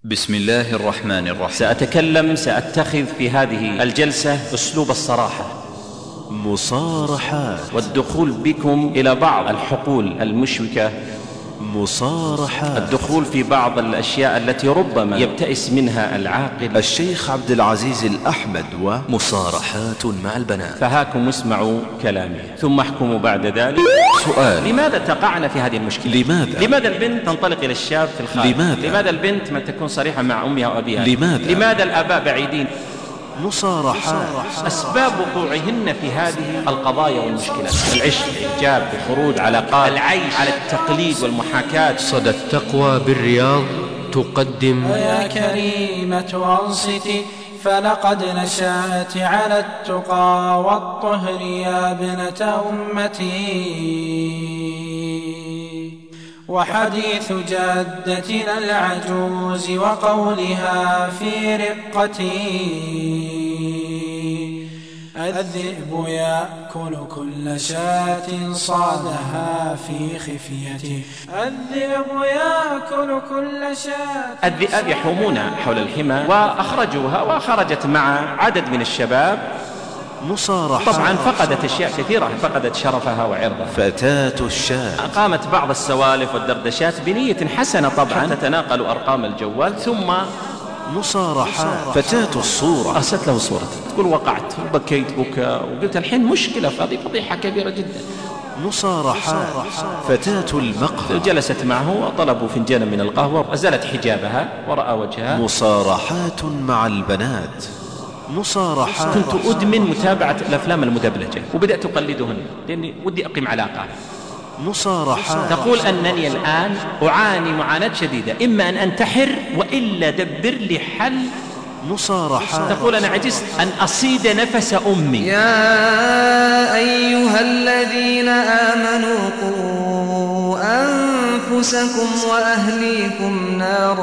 بسم الله الرحمن الرحيم. سأتخذ في هذه الجلسة أسلوب الصراحة، مصارحات، والدخول بكم إلى بعض الحقول المشوكة، مصارحات، الدخول في بعض الأشياء التي ربما يبتئس منها العاقل. الشيخ عبد العزيز الأحمد ومصارحات مع البنات. فهاكم اسمعوا كلامي ثم احكموا بعد ذلك. سؤال: لماذا تقعنا في هذه المشكلة؟ لماذا البنت تنطلق إلى الشاب في الخارج؟ لماذا البنت ما تكون صريحة مع أمها وأبيها؟ لماذا الآباء بعيدين؟ مصارحات. أسباب وقوعهن في هذه القضايا والمشكلات: العشق، الإعجاب، الخروج، علاقات، العيش على التقليد والمحاكاة. صدى التقوى بالرياض تقدم: يا كريمة أنصتي، فلقد نشأت على التقى والطهر يا ابنة أمتي، وحديث جدتنا العجوز وقولها في رقتي: الذئب يأكل كل شاة صادها في خفيته. الذئب يأكل كل شاة. الذئاب يحومون حول الحمى وأخرجوها، وخرجت مع عدد من الشباب. مصارحات. طبعا فقدت أشياء كثيرة، فقدت شرفها وعرضها. فتاة الشاب قامت بعض السوالف والدردشات بنية حسنة طبعا، تتناقل أرقام الجوال، ثم مصارحات. فتاة الصورة أرسلت له صورة تقول: وقعت وبكيت بكاء، وقلت الحين مشكلة، هذه فضيحة كبيرة جدا. مصارحات. فتاة المقهى جلست معه وطلبوا فنجانا من القهوة، أزالت حجابها ورأى وجهها. مصارحات مع البنات. مصارحات. كنت أدمن متابعة الأفلام المدبلجة، وبدأت أقلدهن لأني ودي أقيم علاقة. مصارحات. تقول أنني الآن أعاني معاناة شديدة، إما أن أنتحر وإلا دبر لي حل. مصارحات. تقول: أنا عجزت أن أصيد نفس أمي. يا أيها الذين آمنوا قوا أنفسكم وأهليكم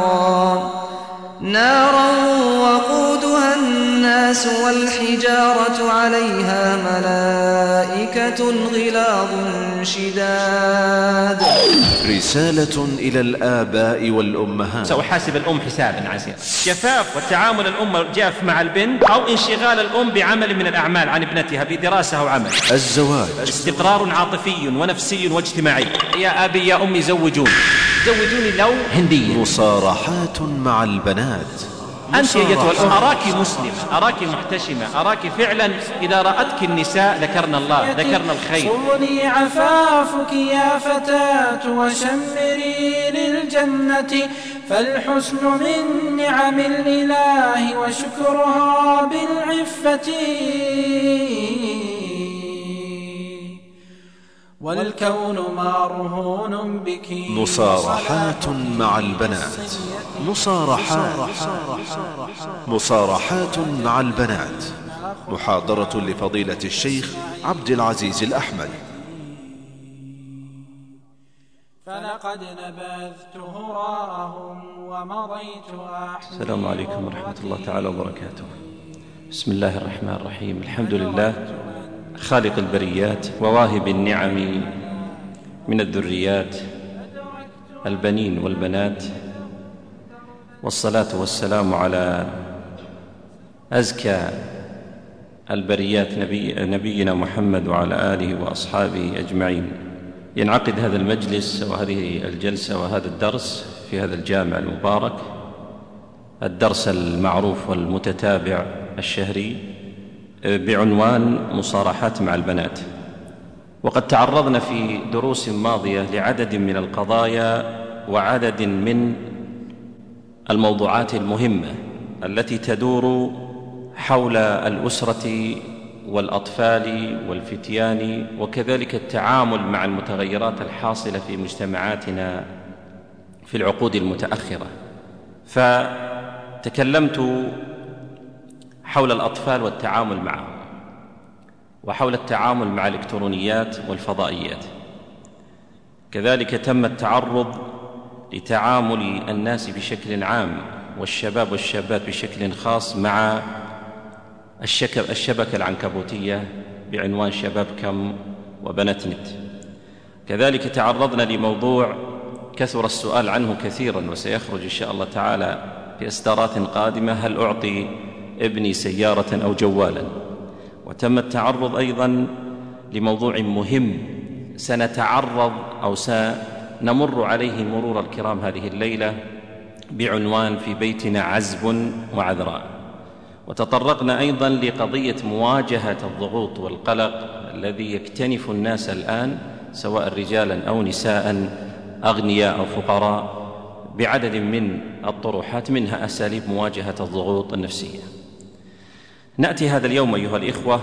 نارا وقودها الناس والحجارة عليها ملائكة غلاظ شداد. رسالة إلى الآباء والأمهات. سأحاسب الأم حسابا عسيرا. جفاف وتعامل الأم الجاف مع البنت، أو انشغال الأم بعمل من الأعمال عن ابنتها، بدراسة أو عمل. الزواج استقرار عاطفي ونفسي واجتماعي. يا أبي يا أمي زوجوني لو هندية. مصارحات مع البنات. أنت أيتها الأم، أراك مسلمة، أراك محتشمة، أراك فعلا إذا رأتك النساء ذكرنا الله، ذكرنا الخير. صوني عفافك يا فتاة وشمري للجنة، فالحسن من نعم الإله وشكرها بالعفة، والكون مرهون بك. مصارحات مع البنات. مصارحات مع البنات. محاضرة لفضيلة الشيخ عبد العزيز الأحمد. فلقد نبذت هراءهم ومضيت أحمد. السلام عليكم ورحمة الله تعالى وبركاته. بسم الله الرحمن الرحيم. الحمد لله خالق البريات وواهب النعم من الذريات، البنين والبنات، والصلاة والسلام على أزكى البريات نبينا محمد وعلى آله وأصحابه أجمعين. ينعقد هذا المجلس وهذه الجلسة وهذا الدرس في هذا الجامع المبارك، الدرس المعروف والمتتابع الشهري بعنوان مصارحات مع البنات. وقد تعرضنا في دروس ماضية لعدد من القضايا وعدد من الموضوعات المهمة التي تدور حول الأسرة والأطفال والفتيان، وكذلك التعامل مع المتغيرات الحاصلة في مجتمعاتنا في العقود المتأخرة. فتكلمت حول الأطفال والتعامل معهم، وحول التعامل مع الإلكترونيات والفضائيات. كذلك تم التعرض لتعامل الناس بشكل عام، والشباب والشابات بشكل خاص، مع الشبكة العنكبوتية بعنوان شباب كم وبنات نت. كذلك تعرضنا لموضوع كثر السؤال عنه كثيرا، وسيخرج إن شاء الله تعالى في إصدارات قادمة هل أعطي ابني سيارة أو جوالا. وتم التعرض أيضا لموضوع مهم سنتعرض أو سنمر عليه مرور الكرام هذه الليلة بعنوان في بيتنا عزب وعذراء. وتطرقنا أيضا لقضية مواجهة الضغوط والقلق الذي يكتنف الناس الآن سواء رجالا أو نساء أغنياء أو فقراء بعدد من الطروحات منها أساليب مواجهة الضغوط النفسية. نأتي هذا اليوم أيها الإخوة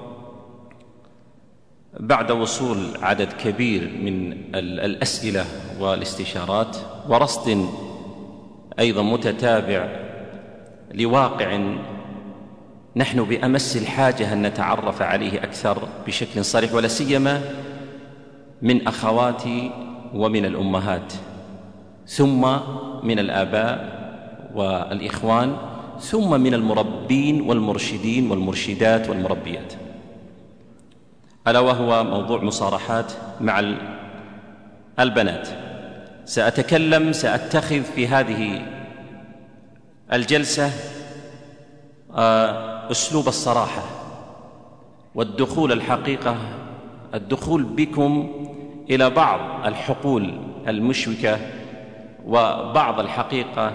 بعد وصول عدد كبير من الأسئلة والاستشارات ورصد أيضا متتابع لواقع نحن بأمس الحاجة أن نتعرف عليه أكثر بشكل صريح، ولا سيما من أخواتي ومن الأمهات ثم من الآباء والإخوان ثم من المربين والمرشدين والمرشدات والمربيات، ألا وهو موضوع مصارحات مع البنات. سأتخذ في هذه الجلسة أسلوب الصراحة والدخول الحقيقة، الدخول بكم إلى بعض الحقول المشوكة وبعض الحقيقة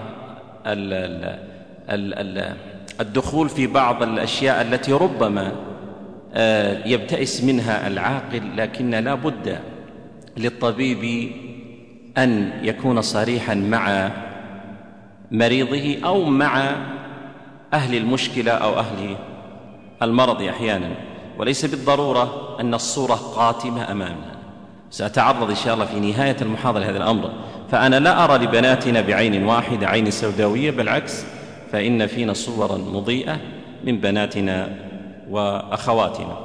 الدخول في بعض الأشياء التي ربما يبتئس منها العاقل، لكن لا بد للطبيب أن يكون صريحا مع مريضه أو مع أهل المشكلة أو أهل المرض أحيانا، وليس بالضرورة أن الصورة قاتمة أمامنا. سأتعرض إن شاء الله في نهاية المحاضرة لهذا الأمر. فأنا لا أرى لبناتنا بعين واحدة عين سوداوية، بالعكس فإن فينا صورا مضيئة من بناتنا وأخواتنا.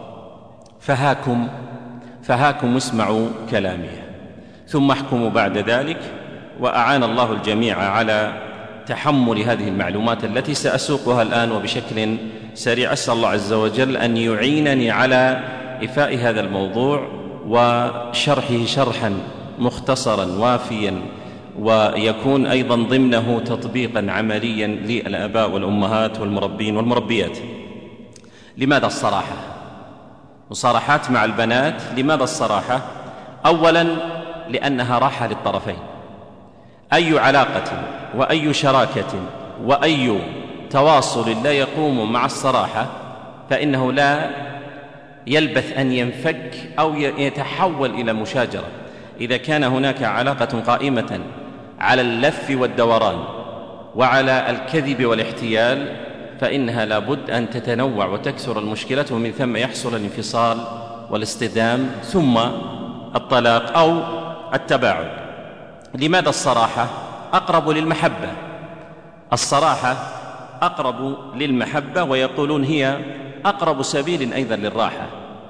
فهاكم اسمعوا كلامي ثم احكموا بعد ذلك. وأعان الله الجميع على تحمل هذه المعلومات التي سأسوقها الآن وبشكل سريع. أسأل الله عز وجل أن يعينني على إفاء هذا الموضوع وشرحه شرحا مختصرا وافيا، ويكون أيضا ضمنه تطبيقا عمليا للآباء والأمهات والمربين والمربيات. لماذا الصراحة؟ مصارحات مع البنات. لماذا الصراحة؟ أولا لأنها راحة للطرفين. أي علاقة وأي شراكة وأي تواصل لا يقوم مع الصراحة فإنه لا يلبث أن ينفك أو يتحول إلى مشاجرة. إذا كان هناك علاقة قائمة على اللف والدوران وعلى الكذب والاحتيال فإنها لابد أن تتنوع وتكثر المشكلات، ومن ثم يحصل الانفصال والاصطدام ثم الطلاق أو التباعد. لماذا الصراحة؟ أقرب للمحبة. الصراحة أقرب للمحبة، ويقولون هي أقرب سبيل أيضا للراحة.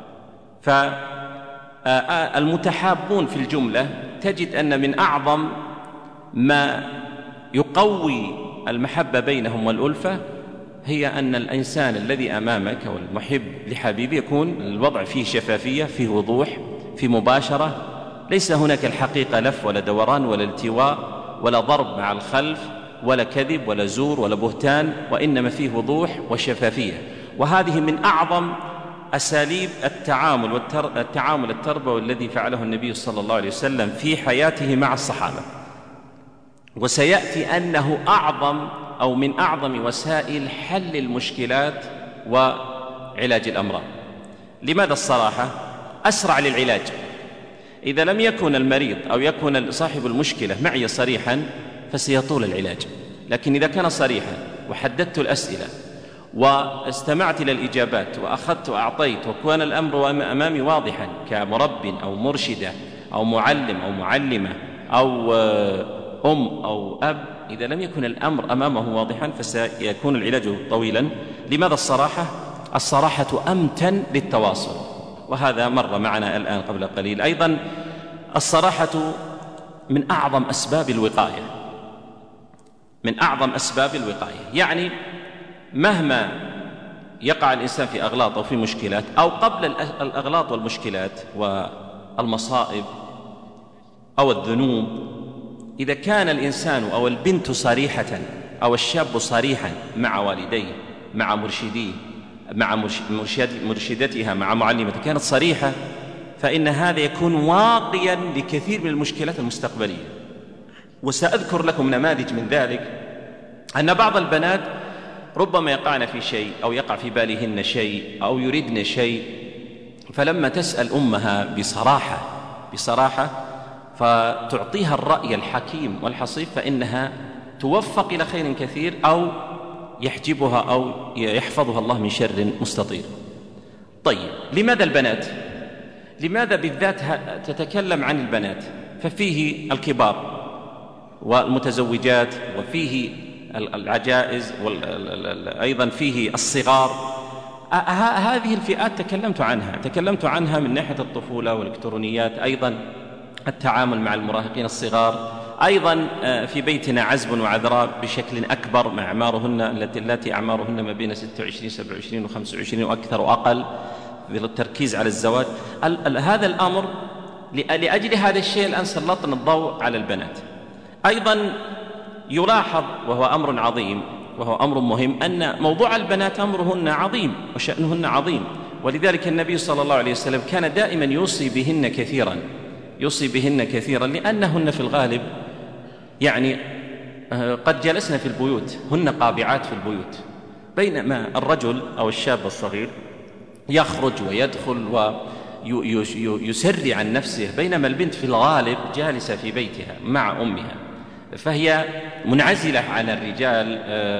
فالمتحابون في الجملة تجد أن من أعظم ما يقوي المحبة بينهم والألفة هي أن الإنسان الذي أمامك والمحب لحبيبه يكون الوضع فيه شفافية، فيه وضوح، فيه مباشرة، ليس هناك الحقيقة لف ولا دوران ولا التواء ولا ضرب مع الخلف ولا كذب ولا زور ولا بهتان، وإنما فيه وضوح وشفافية. وهذه من أعظم أساليب التعامل التربوي الذي فعله النبي صلى الله عليه وسلم في حياته مع الصحابة، وسيأتي أنه أعظم أو من أعظم وسائل حل المشكلات وعلاج الأمراض. لماذا الصراحة؟ أسرع للعلاج. إذا لم يكن المريض أو يكون صاحب المشكلة معي صريحا فسيطول العلاج، لكن إذا كان صريحا وحددت الأسئلة واستمعت إلى الإجابات وأخذت وأعطيت وكان الأمر أمامي واضحا كمرب أو مرشدة أو معلم أو معلمة أو أم أو أب، إذا لم يكن الأمر أمامه واضحا فسيكون العلاج طويلا. لماذا الصراحة؟ الصراحة أمتن للتواصل، وهذا مر معنا الآن قبل قليل. أيضا الصراحة من أعظم أسباب الوقاية، من أعظم أسباب الوقاية. يعني مهما يقع الإنسان في أغلاط أو في مشكلات أو قبل الأغلاط والمشكلات والمصائب أو الذنوب، إذا كان الإنسان أو البنت صريحة أو الشاب صريحا مع والديه، مع مرشديه، مع مرشدتها، مع معلمته، كانت صريحة، فإن هذا يكون واقيا لكثير من المشكلات المستقبلية. وسأذكر لكم نماذج من ذلك، أن بعض البنات ربما يقعن في شيء أو يقع في بالهن شيء أو يريدن شيء، فلما تسأل أمها بصراحة فتعطيها الرأي الحكيم والحصيف، فإنها توفق إلى خير كثير، أو يحجبها أو يحفظها الله من شر مستطير. طيب، لماذا البنات؟ لماذا بالذات تتكلم عن البنات؟ ففيه الكبار والمتزوجات، وفيه العجائز، وأيضا فيه الصغار. هذه الفئات تكلمت عنها من ناحية الطفولة والإلكترونيات، أيضا التعامل مع المراهقين الصغار، أيضا في بيتنا عزب وعذراء بشكل أكبر مع أعمارهن التي أعمارهن ما بين 26 27 و25 وأكثر وأقل، بالتركيز على الزواج. هذا الأمر لأجل هذا الشيء الآن سلطنا الضوء على البنات. أيضا يلاحظ، وهو أمر عظيم وهو أمر مهم، أن موضوع البنات أمرهن عظيم وشأنهن عظيم، ولذلك النبي صلى الله عليه وسلم كان دائما يوصي بهن كثيرا، لأنهن في الغالب يعني قد جلسن في البيوت، هن قابعات في البيوت، بينما الرجل أو الشاب الصغير يخرج ويدخل ويسري عن نفسه، بينما البنت في الغالب جالسة في بيتها مع أمها، فهي منعزلة عن الرجال،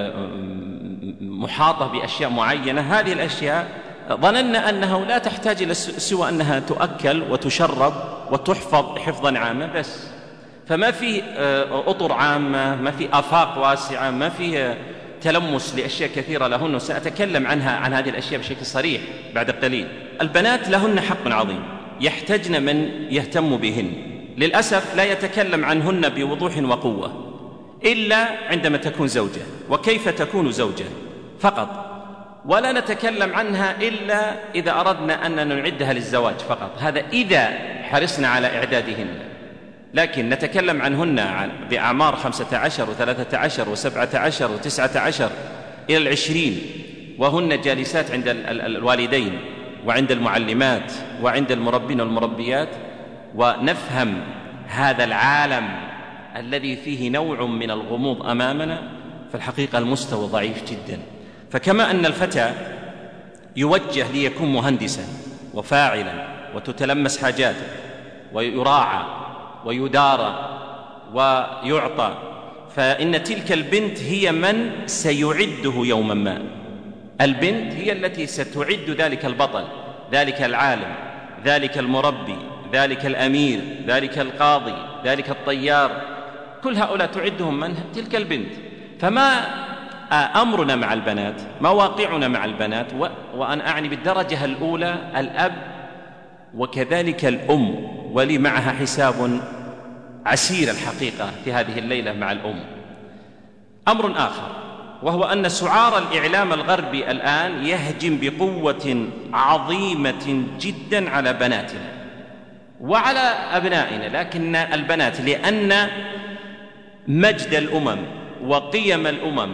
محاطة بأشياء معينة. هذه الأشياء ظننا أنها لا تحتاج إلى سوى أنها تؤكل وتشرب وتحفظ حفظا عاما بس، فما في أطر عامة، ما في آفاق واسعة، ما في تلمس لأشياء كثيرة لهن، وسأتكلم عن هذه الأشياء بشكل صريح بعد قليل. البنات لهن حق عظيم، يحتجن من يهتم بهن. للأسف لا يتكلم عنهن بوضوح وقوة إلا عندما تكون زوجة، وكيف تكون زوجة فقط، ولا نتكلم عنها إلا إذا أردنا أن نعدها للزواج فقط، هذا إذا حرصنا على إعدادهن. لكن نتكلم عنهن بأعمار 15 و13 و17 و19 إلى 20، وهن جالسات عند الوالدين وعند المعلمات وعند المربين والمربيات، ونفهم هذا العالم الذي فيه نوع من الغموض أمامنا، فالحقيقة المستوى ضعيف جدا. فكما أن الفتى يوجه ليكون مهندسا وفاعلا وتتلمس حاجاته ويراعى ويدارى ويعطى، فإن تلك البنت هي من سيعده يوما ما. البنت هي التي ستعد ذلك البطل، ذلك العالم، ذلك المربي، ذلك الأمير، ذلك القاضي، ذلك الطيار، كل هؤلاء تعدهم من؟ تلك البنت. فما أمرنا مع البنات، ما واقعنا مع البنات، وأنا أعني بالدرجة الأولى الأب وكذلك الأم، ولي معها حساب عسير الحقيقة في هذه الليلة مع الأم. أمر آخر، وهو أن سعار الإعلام الغربي الآن يهجم بقوة عظيمة جدا على بناتنا وعلى أبنائنا، لكن البنات لأن مجد الأمم وقيم الأمم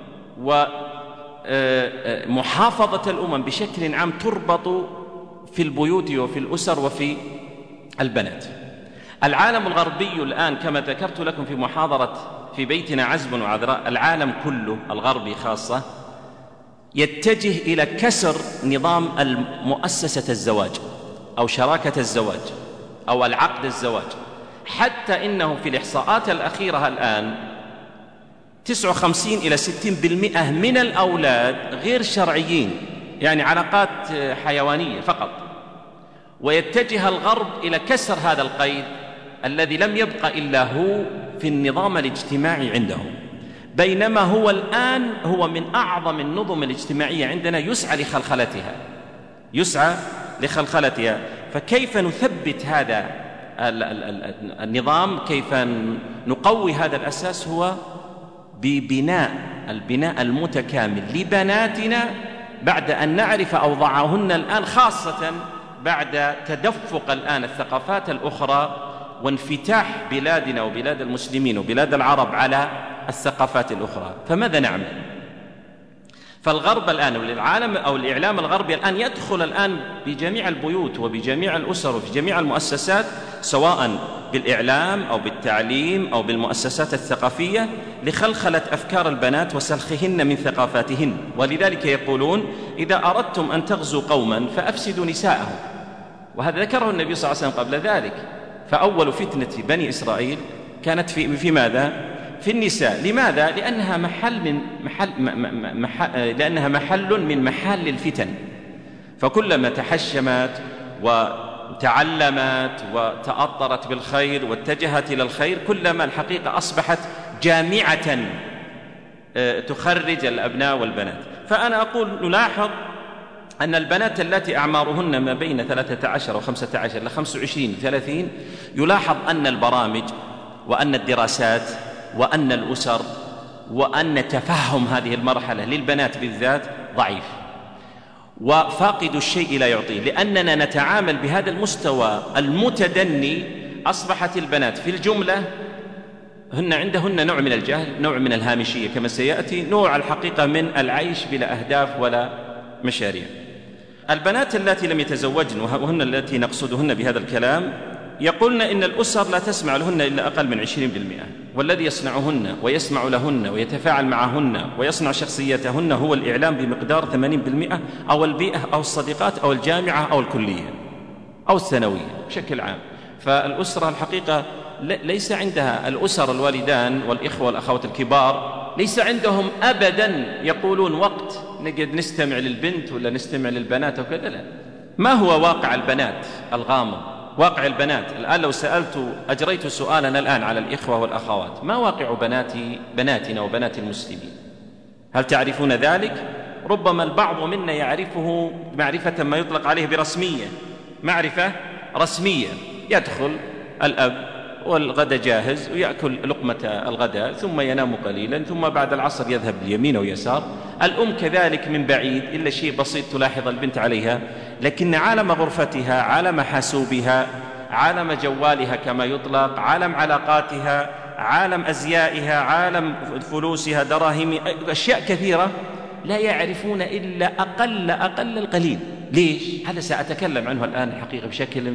ومحافظة الأمم بشكل عام تربط في البيوت وفي الأسر وفي البنات. العالم الغربي الآن كما ذكرت لكم في محاضرة في بيتنا عزب وعذراء، العالم كله الغربي خاصة يتجه إلى كسر نظام مؤسسة الزواج أو شراكة الزواج أو العقد الزواج، حتى إنه في الإحصاءات الأخيرة الآن 59 إلى 60% من الأولاد غير شرعيين، يعني علاقات حيوانية فقط. ويتجه الغرب إلى كسر هذا القيد الذي لم يبق إلا هو في النظام الاجتماعي عندهم، بينما هو الآن هو من أعظم النظم الاجتماعية عندنا، يسعى لخلخلتها. فكيف نثبت هذا النظام، كيف نقوي هذا الأساس؟ هو البناء المتكامل لبناتنا بعد أن نعرف أوضاعهن الآن، خاصة بعد تدفق الآن الثقافات الأخرى وانفتاح بلادنا وبلاد المسلمين وبلاد العرب على الثقافات الأخرى. فماذا نعمل؟ فالغرب الآن والعالم أو الإعلام الغربي الآن يدخل الآن بجميع البيوت وبجميع الأسر وفي جميع المؤسسات، سواء بالإعلام أو بالتعليم أو بالمؤسسات الثقافية، لخلخلة أفكار البنات وسلخهن من ثقافاتهن. ولذلك يقولون: إذا أردتم أن تغزوا قوما فأفسدوا نساءهم. وهذا ذكره النبي صلى الله عليه وسلم قبل ذلك. فأول فتنة بني إسرائيل كانت في ماذا؟ في النساء. لماذا؟ لأنها محل من محل الفتن. فكلما تحشمت وتعلمت وتأطرت بالخير واتجهت إلى الخير، كلما الحقيقة أصبحت جامعة تخرج الأبناء والبنات. فأنا أقول نلاحظ أن البنات التي أعمارهن ما بين 13 و15 إلى 25 30، يلاحظ أن البرامج وأن الدراسات وأن الأسر وأن تفهم هذه المرحلة للبنات بالذات ضعيف، وفاقد الشيء لا يعطيه. لأننا نتعامل بهذا المستوى المتدني، أصبحت البنات في الجملة عندهن نوع من الجهل، نوع من الهامشية كما سيأتي، نوع الحقيقة من العيش بلا أهداف ولا مشاريع. البنات التي لم يتزوجن، وهن التي نقصدهن بهذا الكلام، يقولن إن الأسر لا تسمع لهن إلا أقل من 20%، والذي يصنعهن ويسمع لهن ويتفاعل معهن ويصنع شخصيتهن هو الإعلام بمقدار 80%، أو البيئة أو الصديقات أو الجامعة أو الكلية أو الثانوية بشكل عام. فالأسرة الحقيقة ليس عندها، الأسر الوالدان والإخوة والأخوات الكبار ليس عندهم أبدا يقولون وقت نقعد نستمع للبنت ولا نستمع للبنات وكذا. لا. ما هو واقع البنات الغامض؟ واقع البنات الآن لو أجريت سؤالنا الآن على الإخوة والأخوات: ما واقع بناتنا وبنات المسلمين؟ هل تعرفون ذلك؟ ربما البعض منا يعرفه معرفة ما يطلق عليه برسمية، معرفة رسمية. يدخل الأب والغداء جاهز ويأكل لقمة الغداء ثم ينام قليلا، ثم بعد العصر يذهب اليمين ويسار. الأم كذلك من بعيد، إلا شيء بسيط تلاحظ البنت عليها، لكن عالم غرفتها، عالم حاسوبها، عالم جوالها كما يطلق، عالم علاقاتها، عالم أزيائها، عالم فلوسها، دراهم، أشياء كثيرة لا يعرفون إلا أقل القليل. ليش؟ هذا سأتكلم عنه الآن الحقيقة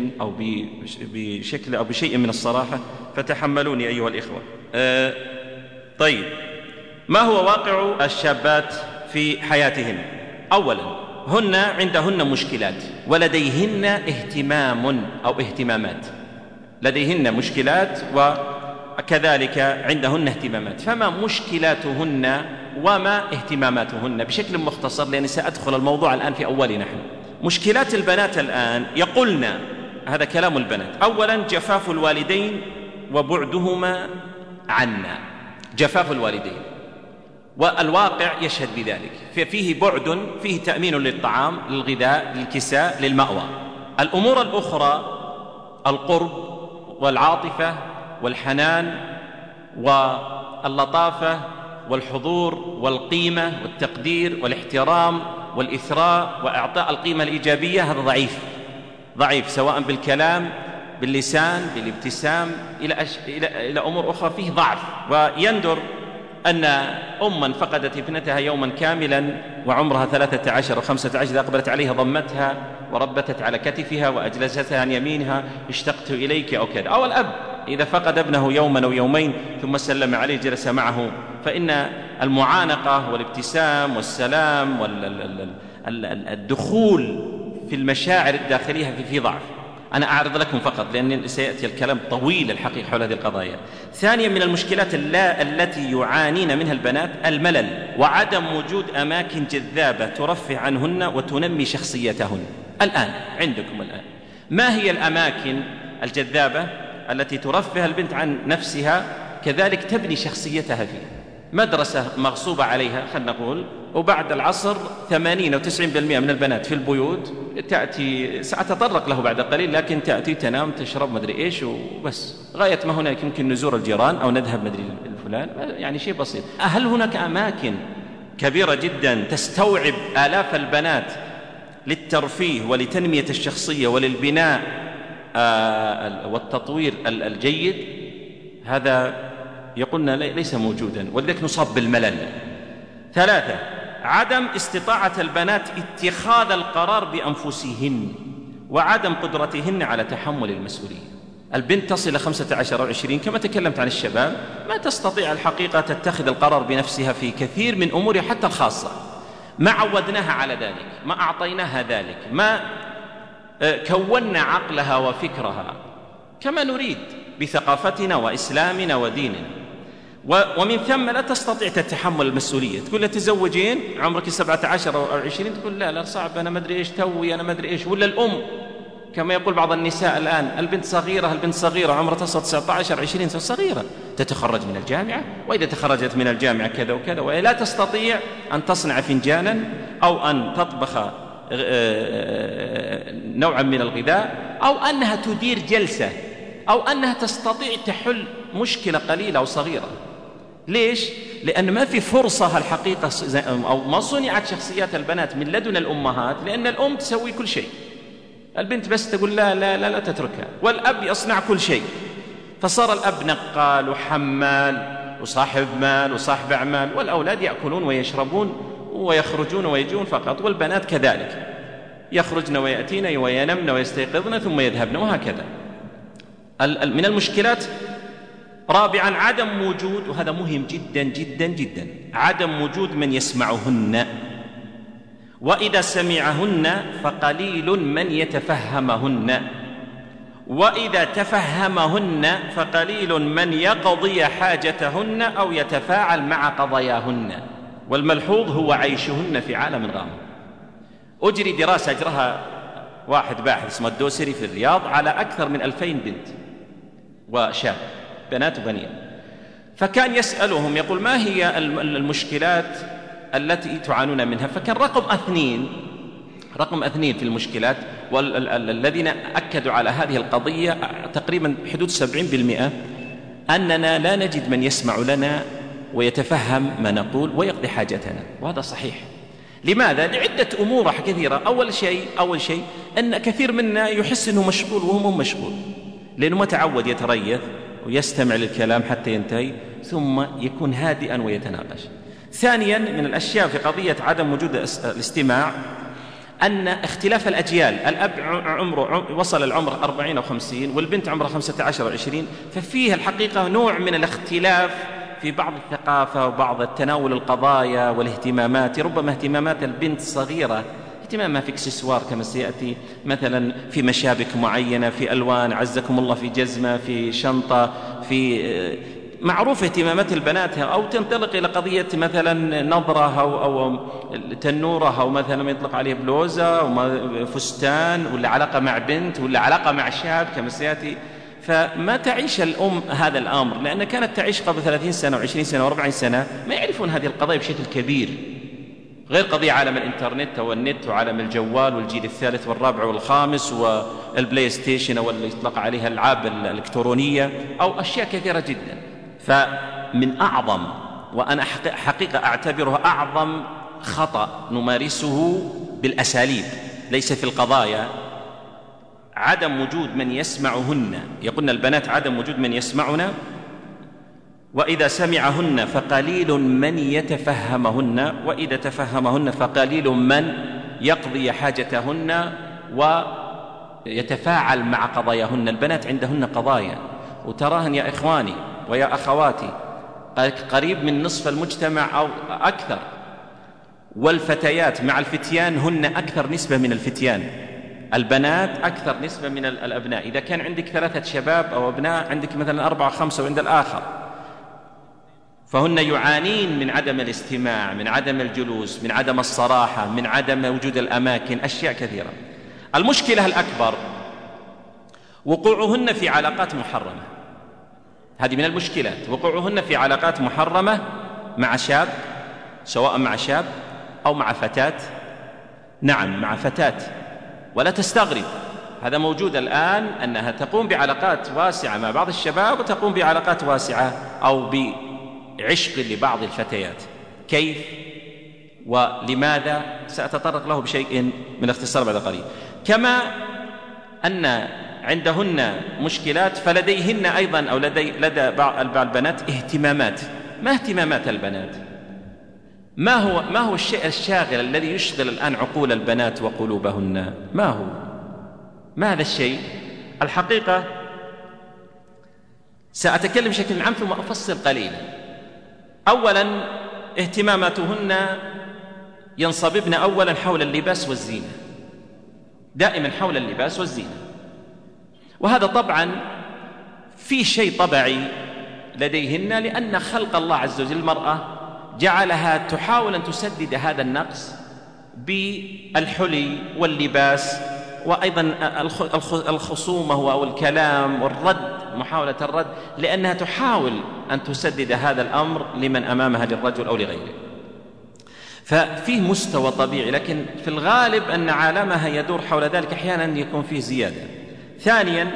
بشكل أو بشيء من الصراحة، فتحملوني أيها الإخوة. طيب، ما هو واقع الشابات في حياتهن؟ أولا، عندهن مشكلات ولديهن اهتمام أو اهتمامات، لديهن مشكلات وكذلك عندهن اهتمامات. فما مشكلاتهن وما اهتماماتهن بشكل مختصر، لأني سأدخل الموضوع الآن في أولي نحن. مشكلات البنات الآن يقولنا، هذا كلام البنات: أولا جفاف الوالدين وبعدهما عنا، جفاف الوالدين، والواقع يشهد بذلك. فيه بعد، فيه تأمين للطعام، للغذاء، للكساء، للمأوى. الأمور الأخرى القرب والعاطفة والحنان واللطافة والحضور والقيمة والتقدير والاحترام والإثراء وإعطاء القيمة الإيجابية، هذا ضعيف سواء بالكلام، باللسان، بالابتسام، إلى أمور أخرى فيه ضعف. ويندر أن أما فقدت ابنتها يوما كاملا وعمرها 13 و15، إذا أقبلت عليها ضمتها وربتت على كتفها وأجلستها عن يمينها: اشتقت إليك أو كذا. أو الأب إذا فقد ابنه يوما أو يومين ثم سلم عليه جلس معه، فإن المعانقة والابتسام والسلام والدخول في المشاعر الداخلية في ضعف. أنا أعرض لكم فقط لأن سيأتي الكلام طويل الحقيقة حول هذه القضايا. ثانيا، من المشكلات التي يعانين منها البنات الملل وعدم وجود أماكن جذابة ترفه عنهن وتنمي شخصيتهن. الآن عندكم ما هي الأماكن الجذابة التي ترفه البنت عن نفسها كذلك تبني شخصيتها فيها؟ مدرسة مغصوبة عليها خلنا نقول، وبعد العصر 80 أو 90% من البنات في البيوت تأتي، سأتطرق له بعد قليل، لكن تأتي تنام تشرب مدري إيش وبس، غاية ما هناك يمكن نزور الجيران أو نذهب مدري الفلان، يعني شيء بسيط. هل هناك أماكن كبيرة جدا تستوعب آلاف البنات للترفيه ولتنمية الشخصية وللبناء والتطوير الجيد؟ هذا يقولنا ليس موجودا، ولذلك نصاب بالملل. 3 عدم استطاعة البنات اتخاذ القرار بأنفسهن وعدم قدرتهن على تحمل المسؤولية. البنت تصل إلى 15 أو 20 كما تكلمت عن الشباب، ما تستطيع الحقيقة تتخذ القرار بنفسها في كثير من أمورها حتى الخاصة. ما عودناها على ذلك، ما أعطيناها ذلك، ما كونا عقلها وفكرها كما نريد بثقافتنا وإسلامنا وديننا. ومن ثم لا تستطيع تتحمل المسؤولية. تقول لها تزوجين عمرك 17 أو 20، تقول لا صعب، أنا ما أدري إيش توي، أنا ما أدري إيش. ولا الأم كما يقول بعض النساء الآن، البنت صغيرة عمرها تصل 19 20 سنة، صغيرة، تتخرج من الجامعة، وإذا تخرجت من الجامعة كذا وكذا، ولا تستطيع أن تصنع فنجانا أو أن تطبخ نوعا من الغذاء أو أنها تدير جلسة أو أنها تستطيع تحل مشكلة قليلة أو صغيرة. ليش؟ لأن ما في فرصة الحقيقة، أو ما صنعت شخصيات البنات من لدن الأمهات، لأن الأم تسوي كل شيء، البنت بس تقول لا لا لا, لا تتركها، والأب يصنع كل شيء. فصار الأب نقال وحمال وصاحب مال وصاحب أعمال، والأولاد يأكلون ويشربون ويخرجون ويجون فقط، والبنات كذلك يخرجن ويأتين وينمن ويستيقظن ثم يذهبن، وهكذا. من المشكلات 4 عدم وجود، وهذا مهم جدا جدا جدا، عدم وجود من يسمعهن، وإذا سمعهن فقليل من يتفهمهن، وإذا تفهمهن فقليل من يقضي حاجتهن أو يتفاعل مع قضاياهن. والملحوظ هو عيشهن في عالم غامض. أجري دراسة أجرها واحد باحث اسمه الدوسري في الرياض على أكثر من 2000 بنت وشاب، بنات وبنين، فكان يسألهم يقول ما هي المشكلات التي تعانون منها؟ فكان رقم 2 في المشكلات، والذين أكدوا على هذه القضية تقريبا حدود 70%، أننا لا نجد من يسمع لنا ويتفهم ما نقول ويقضي حاجتنا. وهذا صحيح. لماذا؟ لعدة أمور كثيرة. أول شيء أن كثير منا يحس أنه مشغول وهو مو مشغول، لأنه ما تعود يتريث ويستمع للكلام حتى ينتهي، ثم يكون هادئا ويتناقش. ثانيا من الأشياء في قضية عدم وجود الاستماع أن اختلاف الأجيال، الأب عمره وصل العمر 40 أو 50، والبنت عمرها 15 أو 20، ففيه الحقيقة نوع من الاختلاف في بعض الثقافة وبعض التناول القضايا والاهتمامات. ربما اهتمامات البنت صغيرة، اهتمامها في اكسسوار كما سيأتي مثلا، في مشابك معينة، في ألوان، عزكم الله، في جزمة، في شنطة، في معروف اهتمامات البنات، أو تنطلق إلى قضية مثلا نظرة أو تنورة، أو مثلا ما يطلق عليه بلوزة أو فستان، ولا علاقة مع بنت، ولا علاقة مع شاب كما سيأتي. فما تعيش الأم هذا الأمر، لأن كانت تعيش قبل 30 سنة و20 سنة و40 سنة ما يعرفون هذه القضايا بشكل كبير، غير قضية عالم الإنترنت والنت وعالم الجوال والجيل الثالث والرابع والخامس والبلاي ستيشن واللي يطلق عليها الألعاب الإلكترونية أو أشياء كثيرة جدا. فمن أعظم، وأنا حقيقة أعتبره أعظم خطأ نمارسه بالأساليب ليس في القضايا، عدم وجود من يسمعهن. يقولن البنات عدم وجود من يسمعنا، وإذا سمعهن فقليل من يتفهمهن، وإذا تفهمهن فقليل من يقضي حاجتهن ويتفاعل مع قضاياهن. البنات عندهن قضايا، وتراهن يا إخواني ويا أخواتي قريب من نصف المجتمع أو أكثر، والفتيات مع الفتيان هن أكثر نسبة من الفتيان، البنات أكثر نسبة من الأبناء. إذا كان عندك 3 شباب أو أبناء، عندك مثلا 4 5 وعند الآخر، فهن يعانين من عدم الاستماع، من عدم الجلوس، من عدم الصراحة، من عدم وجود الأماكن، أشياء كثيرة. المشكلة الأكبر وقوعهن في علاقات محرمة، هذه من المشكلات، وقوعهن في علاقات محرمة مع شاب، سواء مع شاب أو مع فتاة. نعم، مع فتاة، ولا تستغرب، هذا موجود الآن، أنها تقوم بعلاقات واسعة مع بعض الشباب وتقوم بعلاقات واسعة أو بعشق لبعض الفتيات. كيف ولماذا؟ سأتطرق له بشيء من اختصار بعد قليل. كما أن عندهن مشكلات فلديهن أيضا أو لدى بعض البنات اهتمامات. ما اهتمامات البنات؟ ما هو الشيء الشاغل الذي يشغل الآن عقول البنات وقلوبهن؟ ما هذا الشيء؟ الحقيقة سأتكلم بشكل عام ثم أفصل قليلا. أولا اهتماماتهن ينصببن أولا حول اللباس والزينة، دائما حول اللباس والزينة، وهذا طبعا في شيء طبيعي لديهن، لأن خلق الله عز وجل المرأة جعلها تحاول أن تسدد هذا النقص بالحلي واللباس، وأيضا الخصومة والكلام والرد، محاولة الرد، لأنها تحاول أن تسدد هذا الأمر لمن أمامها، للرجل أو لغيره. ففيه مستوى طبيعي، لكن في الغالب أن عالمها يدور حول ذلك، أحيانا يكون فيه زيادة. ثانيا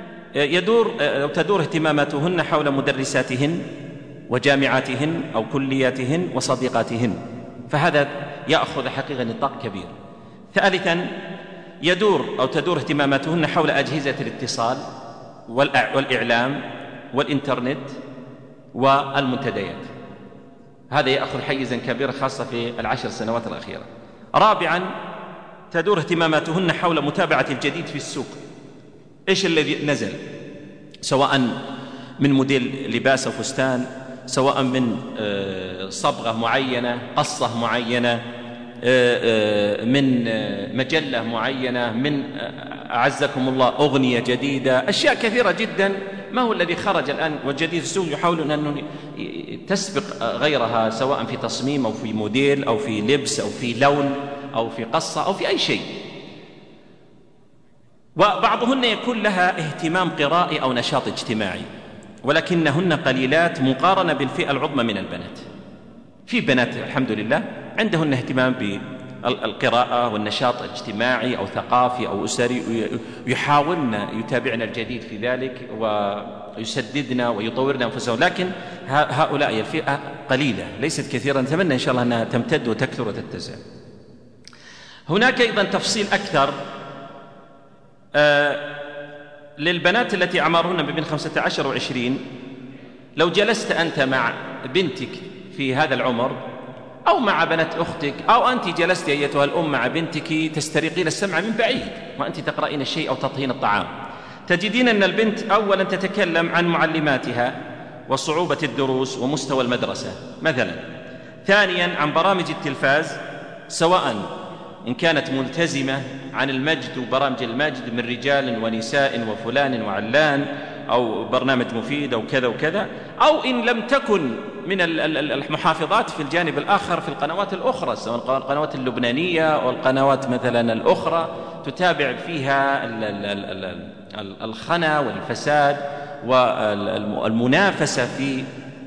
تدور اهتماماتهن حول مدرساتهن وجامعاتهن أو كلياتهن وصديقاتهن، فهذا يأخذ حقيقة نطاق كبير. ثالثا تدور اهتماماتهن حول أجهزة الاتصال والإعلام والإنترنت والمنتديات، هذا يأخذ حيزا كبيرا خاصة في 10 سنوات الأخيرة. رابعا تدور اهتماماتهن حول متابعة الجديد في السوق، إيش الذي نزل، سواء من موديل لباس أو فستان، سواء من صبغة معينة، قصة معينة، من مجلة معينة، من أعزكم الله أغنية جديدة، أشياء كثيرة جدا. ما هو الذي خرج الآن والجديد في السوق؟ يحاولون أن تسبق غيرها، سواء في تصميم أو في موديل أو في لبس أو في لون أو في قصة أو في أي شيء. وبعضهن يكون لها اهتمام قرائي أو نشاط اجتماعي، ولكنهن قليلات مقارنة بالفئة العظمى من البنات. في بنات الحمد لله عندهن اهتمام بالقراءة والنشاط الاجتماعي أو ثقافي أو أسري، يحاولن يتابعن الجديد في ذلك ويسددن ويطورن أنفسهم، لكن هؤلاء الفئة قليلة ليست كثيرة. نتمنى إن شاء الله أنها تمتد وتكثر وتتسع. هناك أيضا تفصيل أكثر للبنات التي أعمارهن بين 15 و20. لو جلست أنت مع بنتك في هذا العمر أو مع بنت أختك، أو أنت جلست أيتها الأم مع بنتك تسترقين السمع من بعيد وأنت تقرأين الشيء أو تطهين الطعام، تجدين أن البنت أولا تتكلم عن معلماتها وصعوبة الدروس ومستوى المدرسة مثلا. ثانيا عن برامج التلفاز، سواء إن كانت ملتزمة عن المجد وبرامج المجد من رجال ونساء وفلان وعلان، أو برنامج مفيد أو كذا وكذا، أو إن لم تكن من المحافظات في الجانب الآخر في القنوات الأخرى، سواء القنوات اللبنانية أو القنوات مثلا الأخرى، تتابع فيها الخنا والفساد والمنافسة في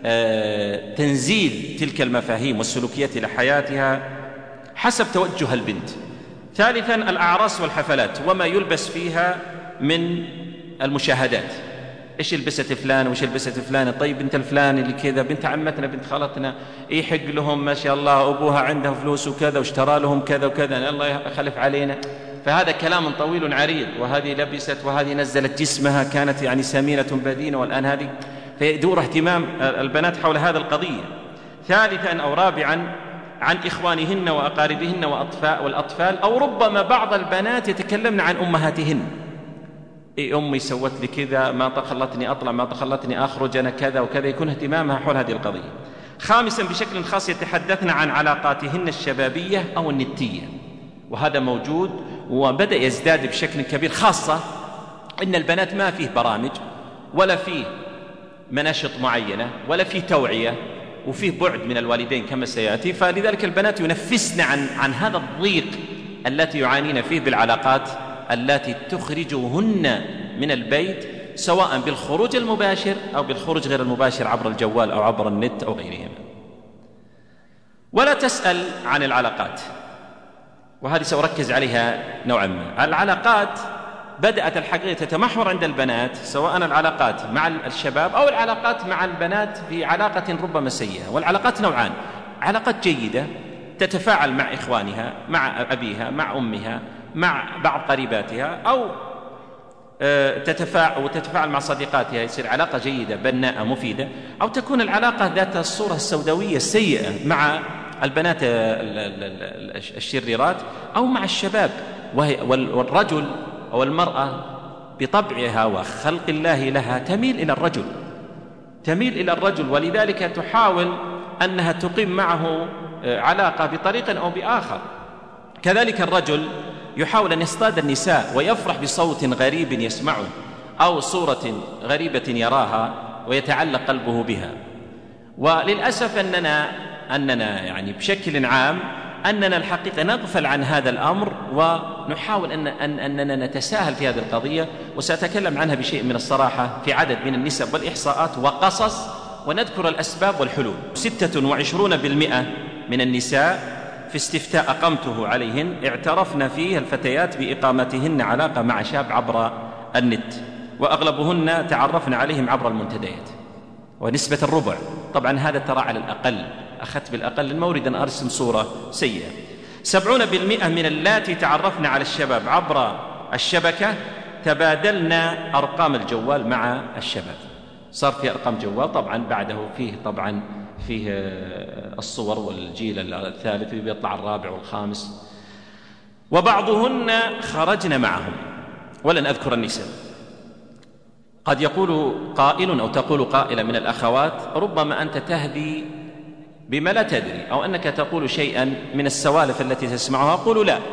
تنزيل تلك المفاهيم والسلوكيات إلى حياتها حسب توجه البنت. ثالثا الأعراس والحفلات وما يلبس فيها من المشاهدات، إيش لبست فلان وإيش لبست فلان، طيب بنت الفلان اللي كذا، بنت عمتنا بنت خالتنا يحق لهم ما شاء الله أبوها عنده فلوس وكذا واشترى لهم كذا وكذا، الله يخلف علينا. فهذا كلام طويل عريض، وهذه لبست وهذه نزلت جسمها كانت يعني سمينة بدينة والآن هذه، فيدور اهتمام البنات حول هذا القضية. ثالثا أو رابعا عن إخوانهن وأقاربهن والأطفال، أو ربما بعض البنات يتكلمن عن أمهاتهن، أمي سوت لي كذا، ما خلتني أطلع، ما خلتني أخرج، أنا كذا وكذا، يكون اهتمامها حول هذه القضية. خامسا بشكل خاص يتحدثن عن علاقاتهن الشبابية أو النتية، وهذا موجود وبدأ يزداد بشكل كبير، خاصة إن البنات ما فيه برامج ولا فيه مناشط معينة ولا فيه توعية وفيه بعد من الوالدين كما سيأتي، فلذلك البنات ينفسن عن هذا الضيق التي يعانين فيه بالعلاقات التي تخرجهن من البيت، سواء بالخروج المباشر أو بالخروج غير المباشر عبر الجوال أو عبر النت أو غيرهما. ولا تسأل عن العلاقات، وهذه سأركز عليها نوعا ما. العلاقات بدأت الحقيقة تتمحور عند البنات، سواء العلاقات مع الشباب أو العلاقات مع البنات في علاقة ربما سيئة. والعلاقات نوعان: علاقات جيدة تتفاعل مع إخوانها، مع أبيها، مع أمها، مع بعض قريباتها، أو وتتفاعل مع صديقاتها، يصير علاقة جيدة بناءة مفيدة، أو تكون العلاقة ذات الصورة السوداوية السيئة مع البنات الشريرات أو مع الشباب. والرجل أو المرأة بطبعها وخلق الله لها تميل إلى الرجل، ولذلك تحاول أنها تقيم معه علاقة بطريق أو بآخر. كذلك الرجل يحاول أن يصطاد النساء ويفرح بصوت غريب يسمعه أو صورة غريبة يراها ويتعلق قلبه بها. وللأسف أننا يعني بشكل عام أننا الحقيقة نغفل عن هذا الأمر، ونحاول أننا نتساهل في هذه القضية، وسأتكلم عنها بشيء من الصراحة في عدد من النسب والإحصاءات وقصص، ونذكر الأسباب والحلول. 26% من النساء في استفتاء أقمته عليهن اعترفن فيه الفتيات بإقامتهن علاقة مع شاب عبر النت، وأغلبهن تعرفن عليهم عبر المنتديات، ونسبة الربع. طبعا هذا ترى على الأقل، أخذت بالأقل المورد أن أرسم صورة سيئة. 70% من اللاتي تعرفن على الشباب عبر الشبكة تبادلنا أرقام الجوال مع الشباب. صار في أرقام جوال، طبعا بعده فيه الصور والجيل الثالث بيطلع الرابع والخامس. وبعضهن خرجن معهم، ولن أذكر النساء. قد يقول قائل أو تقول قائلة من الأخوات: ربما أنت تهدي بما لا تدري، أو أنك تقول شيئا من السوالف التي تسمعها. أقول لا،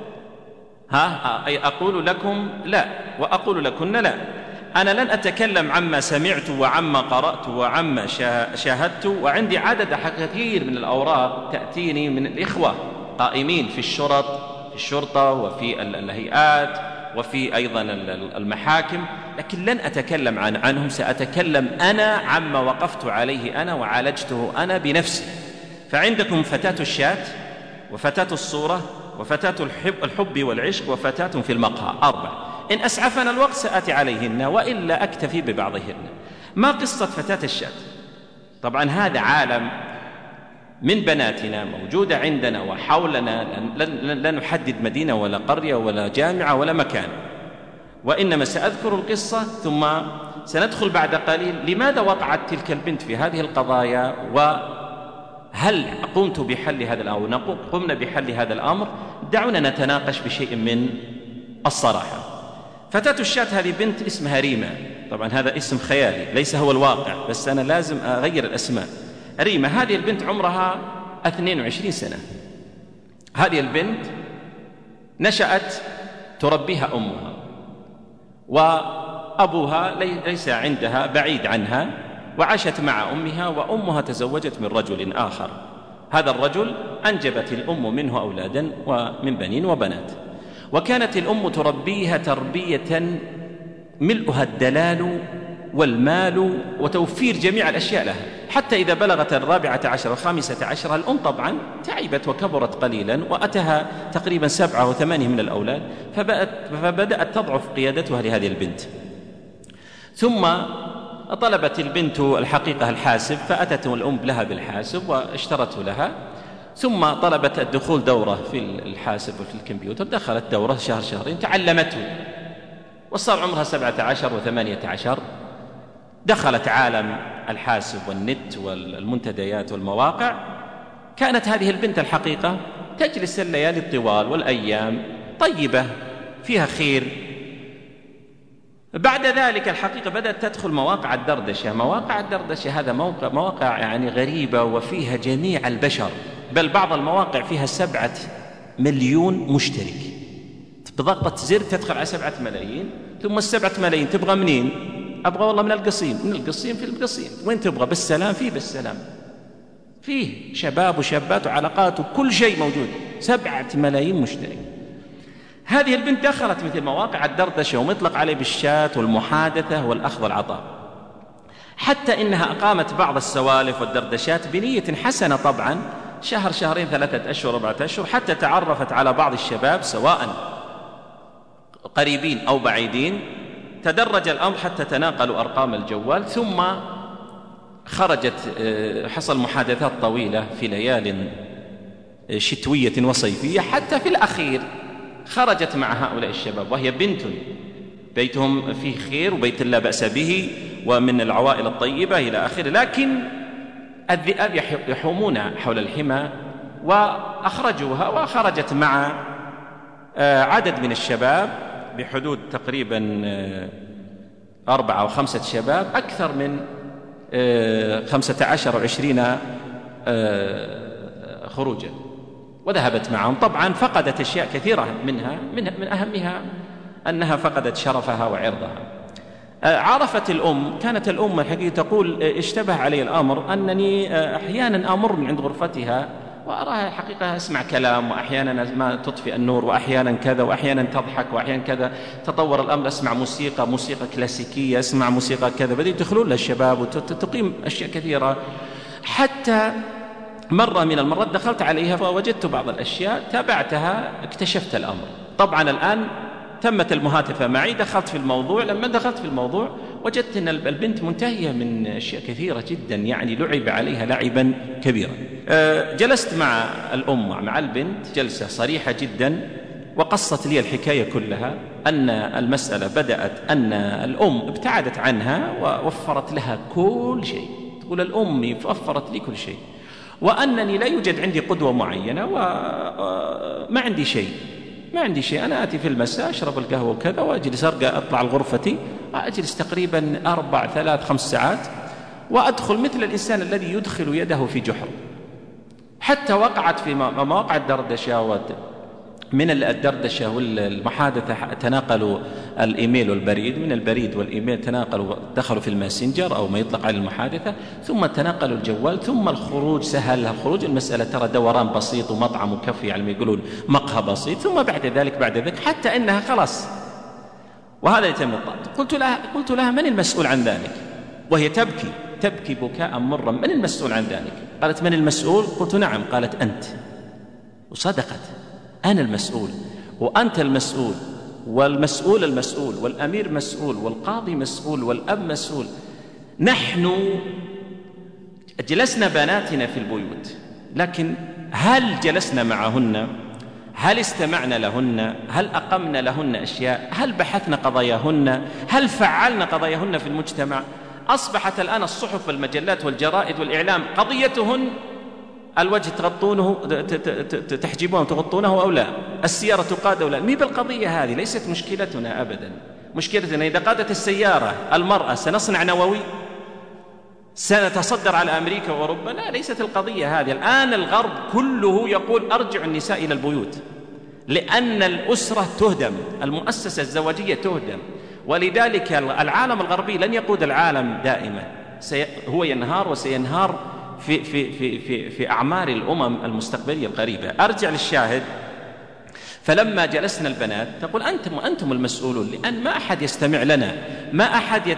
أي أقول لكم لا، وأقول لكن لا. أنا لن أتكلم عما سمعت وعما قرأت وعما شاهدت، وعندي عدد كثير من الأوراق تأتيني من الإخوة قائمين في الشرطة وفي الهيئات وفي أيضا المحاكم، لكن لن أتكلم عنهم. سأتكلم أنا عما وقفت عليه أنا وعالجته أنا بنفسي. فعندكم فتاة الشات، وفتاة الصورة، وفتاة الحب والعشق، وفتاة في المقهى، 4. إن أسعفنا الوقت سآتي عليهن، وإلا أكتفي ببعضهن. ما قصة فتاة الشات؟ طبعا هذا عالم من بناتنا موجودة عندنا وحولنا، لا نحدد مدينة ولا قرية ولا جامعة ولا مكان، وإنما سأذكر القصة ثم سندخل بعد قليل لماذا وقعت تلك البنت في هذه القضايا، وهل قمت بحل هذا الأمر أو قمنا بحل هذا الأمر. دعونا نتناقش بشيء من الصراحة. فتاة الشات هذه بنت اسمها ريما، طبعا هذا اسم خيالي ليس هو الواقع، بس أنا لازم أغير الأسماء. ريما هذه البنت عمرها 22 سنة. هذه البنت نشأت تربيها أمها، وأبوها ليس عندها، بعيد عنها، وعاشت مع أمها، وأمها تزوجت من رجل آخر. هذا الرجل أنجبت الأم منه أولادا ومن بنين وبنات، وكانت الأم تربيها تربية ملؤها الدلال والمال وتوفير جميع الأشياء لها، حتى إذا بلغت 14 و15 الأم طبعا تعبت وكبرت قليلا، وأتها تقريبا 7 و8 من الأولاد، فبدأت تضعف قيادتها لهذه البنت. ثم طلبت البنت الحقيقة الحاسب، فأتت الأم لها بالحاسب واشترته لها، ثم طلبت الدخول دورة في الحاسب وفي الكمبيوتر. دخلت دورة شهر شهرين، تعلمته، وصار عمرها 17 و18. دخلت عالم الحاسب والنت والمنتديات والمواقع. كانت هذه البنت الحقيقة تجلس الليالي الطوال والأيام طيبة فيها خير. بعد ذلك الحقيقة بدأت تدخل مواقع الدردشة. مواقع الدردشة هذا مواقع يعني غريبة، وفيها جميع البشر، بل بعض المواقع فيها 7 مليون مشترك. بضغطة زر تدخل على 7 ملايين، ثم 7 ملايين تبغى منين؟ أبغى والله من القصيم في القصيم. وين تبغى؟ بالسلام، فيه بالسلام، فيه شباب وشابات وعلاقات وكل شيء موجود. 7 ملايين مشترك. هذه البنت دخلت مثل مواقع الدردشة ومطلق عليه بالشات والمحادثة والأخذ والعطاء، حتى إنها أقامت بعض السوالف والدردشات بنية حسنة طبعا، شهر شهرين 3 أشهر 4 أشهر، حتى تعرفت على بعض الشباب سواء قريبين أو بعيدين. تدرج الأمر حتى تناقلوا أرقام الجوال، ثم خرجت، حصل محادثات طويلة في ليال شتوية وصيفية، حتى في الأخير خرجت مع هؤلاء الشباب، وهي بنت بيتهم فيه خير وبيت لا بأس به ومن العوائل الطيبة إلى آخره، لكن الذئاب يحومون حول الحمى وأخرجوها، وخرجت مع عدد من الشباب بحدود تقريبا 4 أو 5 شباب، أكثر من 15 أو 20 خروجا، وذهبت معهم. طبعا فقدت أشياء كثيرة منها، من أهمها أنها فقدت شرفها وعرضها. عرفت الأم، كانت الأم الحقيقة تقول اشتبه علي الأمر أنني أحيانا أمر من عند غرفتها وأراها حقيقة أسمع كلام، وأحيانا ما تطفئ النور، وأحيانا كذا، وأحيانا تضحك، وأحيانا كذا. تطور الأمر، أسمع موسيقى كلاسيكية، أسمع موسيقى كذا، بدأوا يدخلون للشباب وتقيم أشياء كثيرة. حتى مرة من المرات دخلت عليها فوجدت بعض الأشياء، تابعتها، اكتشفت الأمر. طبعا الآن تمت المهاتفة معي، دخلت في الموضوع. لما دخلت في الموضوع وجدت أن البنت منتهية من أشياء كثيرة جدا، يعني لعب عليها لعبا كبيرا. جلست مع الأم مع البنت جلسة صريحة جدا، وقصت لي الحكاية كلها، أن المسألة بدأت أن الأم ابتعدت عنها ووفرت لها كل شيء. تقول الأم وفرت لي كل شيء، وأنني لا يوجد عندي قدوة معينة، وما عندي شيء، أنا آتي في المساء أشرب القهوة وكذا، وأجلس أطلع لغرفتي، أجلس تقريبا 4 3 5 ساعات، وأدخل مثل الإنسان الذي يدخل يده في جحر. حتى وقعت في مواقع الدردشة، من الدردشة والمحادثة تناقلوا الإيميل والبريد، من البريد والإيميل تناقلوا، دخلوا في الماسنجر أو ما يطلق على المحادثة، ثم تناقلوا الجوال، ثم الخروج. سهل الخروج، المسألة ترى دوران بسيط ومطعم وكفي على ما يقولون، مقهى بسيط. ثم بعد ذلك حتى إنها خلاص، وهذا يتم الطاقة. قلت لها من المسؤول عن ذلك؟ وهي تبكي بكاء مرا. من المسؤول عن ذلك؟ قالت من المسؤول؟ قلت نعم. قالت أنت. وصدقت، أنا المسؤول، وأنت المسؤول، والمسؤول المسؤول، والأمير مسؤول، والقاضي مسؤول، والأب مسؤول. نحن جلسنا بناتنا في البيوت، لكن هل جلسنا معهن؟ هل استمعنا لهن؟ هل أقمنا لهن أشياء؟ هل بحثنا قضاياهن؟ هل فعلنا قضاياهن في المجتمع؟ أصبحت الآن الصحف والمجلات والجرائد والإعلام قضيتهن الوجه تغطونه، تحجبونه وتغطونه أو لا، السيارة تقاد أو لا. مي بالقضية هذه، ليست مشكلتنا أبدا. مشكلتنا إذا قادت السيارة المرأة سنصنع نووي، سنتصدر على أمريكا وأوروبا. لا، ليست القضية هذه. الآن الغرب كله يقول أرجع النساء إلى البيوت، لأن الأسرة تهدم، المؤسسة الزواجية تهدم. ولذلك العالم الغربي لن يقود العالم دائما، هو ينهار وسينهار في أعمار الأمم المستقبلية القريبة. أرجع للشاهد. فلما جلسنا البنات تقول أنتم المسؤولون، لأن ما أحد يستمع لنا، ما أحد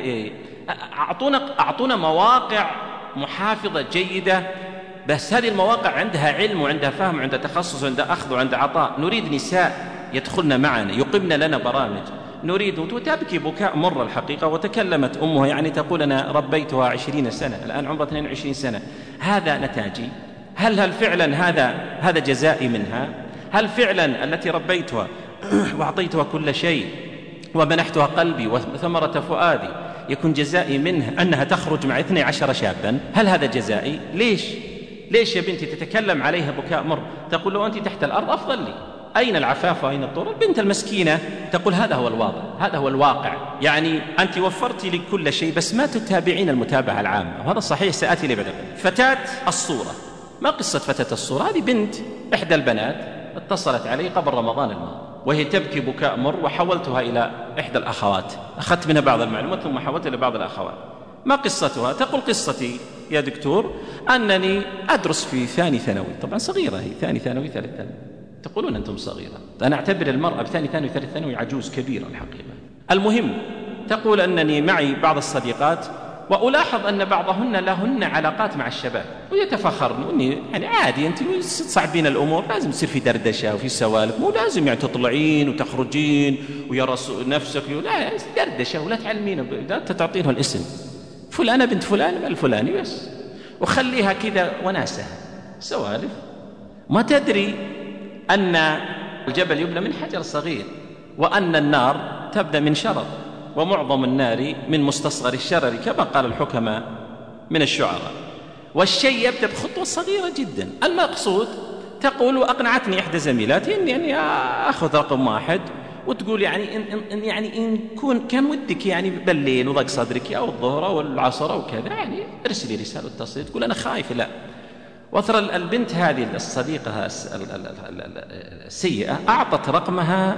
أعطونا مواقع محافظة جيدة، بس هذه المواقع عندها علم وعندها فهم وعندها تخصص وعندها أخذ وعندها عطاء. نريد نساء يدخلن معنا، يقمن لنا برامج، نريد. وتبكي بكاء مر الحقيقة. وتكلمت أمها، يعني تقول أنا ربيتها 20 سنة، الآن عمرها 22 سنة، هذا نتاجي؟ هل فعلا هذا جزائي منها؟ هل فعلا التي ربيتها وأعطيتها كل شيء ومنحتها قلبي وثمرة فؤادي يكون جزائي منها أنها تخرج مع 12 شابا؟ هل هذا جزائي؟ ليش يا بنتي تتكلم عليها بكاء مر؟ تقول لو أنت تحت الأرض أفضل لي. أين العفاف وأين الطور؟ البنت المسكينة تقول هذا هو الواضح، هذا هو الواقع. يعني أنت وفرتي لي كل شيء، بس ما تتابعين المتابعة العامة، وهذا صحيح. سآتي لي بعد. فتاة الصورة، ما قصة فتاة الصورة؟ هذه بنت إحدى البنات اتصلت علي قبل رمضان الماضي وهي تبكي بكاء مر، وحولتها إلى إحدى الأخوات، أخذت منها بعض المعلومات ثم حولتها إلى بعض الأخوات. ما قصتها؟ تقول قصتي يا دكتور أنني أدرس في ثاني ثانوي. طبعا صغيرة هي، ثاني ثانوي ثالث ثانوي. تقولون أنتم صغيرة، أنا أعتبر المرأة بثاني ثانوي ثالث ثانوي عجوز كبيرة الحقيقة. المهم، تقول أنني معي بعض الصديقات وألاحظ أن بعضهن لهن علاقات مع الشباب ويتفخرن، وإني يعني عادي، أنت تصعبين الأمور، لازم تصير في دردشة وفي سوالف، مو لازم يعني تطلعين وتخرجين ويا نفسك، لا، دردشة، ولا تعلمين، لا تعطينه الاسم فلانة بنت فلان الفلاني بس، وخليها كذا وناسها سوالف. ما تدري أن الجبل يبنى من حجر صغير، وأن النار تبدأ من شرر، ومعظم النار من مستصغر الشرر كما قال الحكماء من الشعراء. والشيء يبدأ بخطوة صغيرة جدا. المقصود تقول أقنعتني إحدى زميلاتي إني أخذ رقم 1 وتقول يعني إن كان ودك يعني بالليل وضاق صدرك أو الظهر أو العصر أو كذا يعني ارسلي رسالة اتصل. تقول أنا خايف لا. وترى البنت هذه الصديقة السيئة أعطت رقمها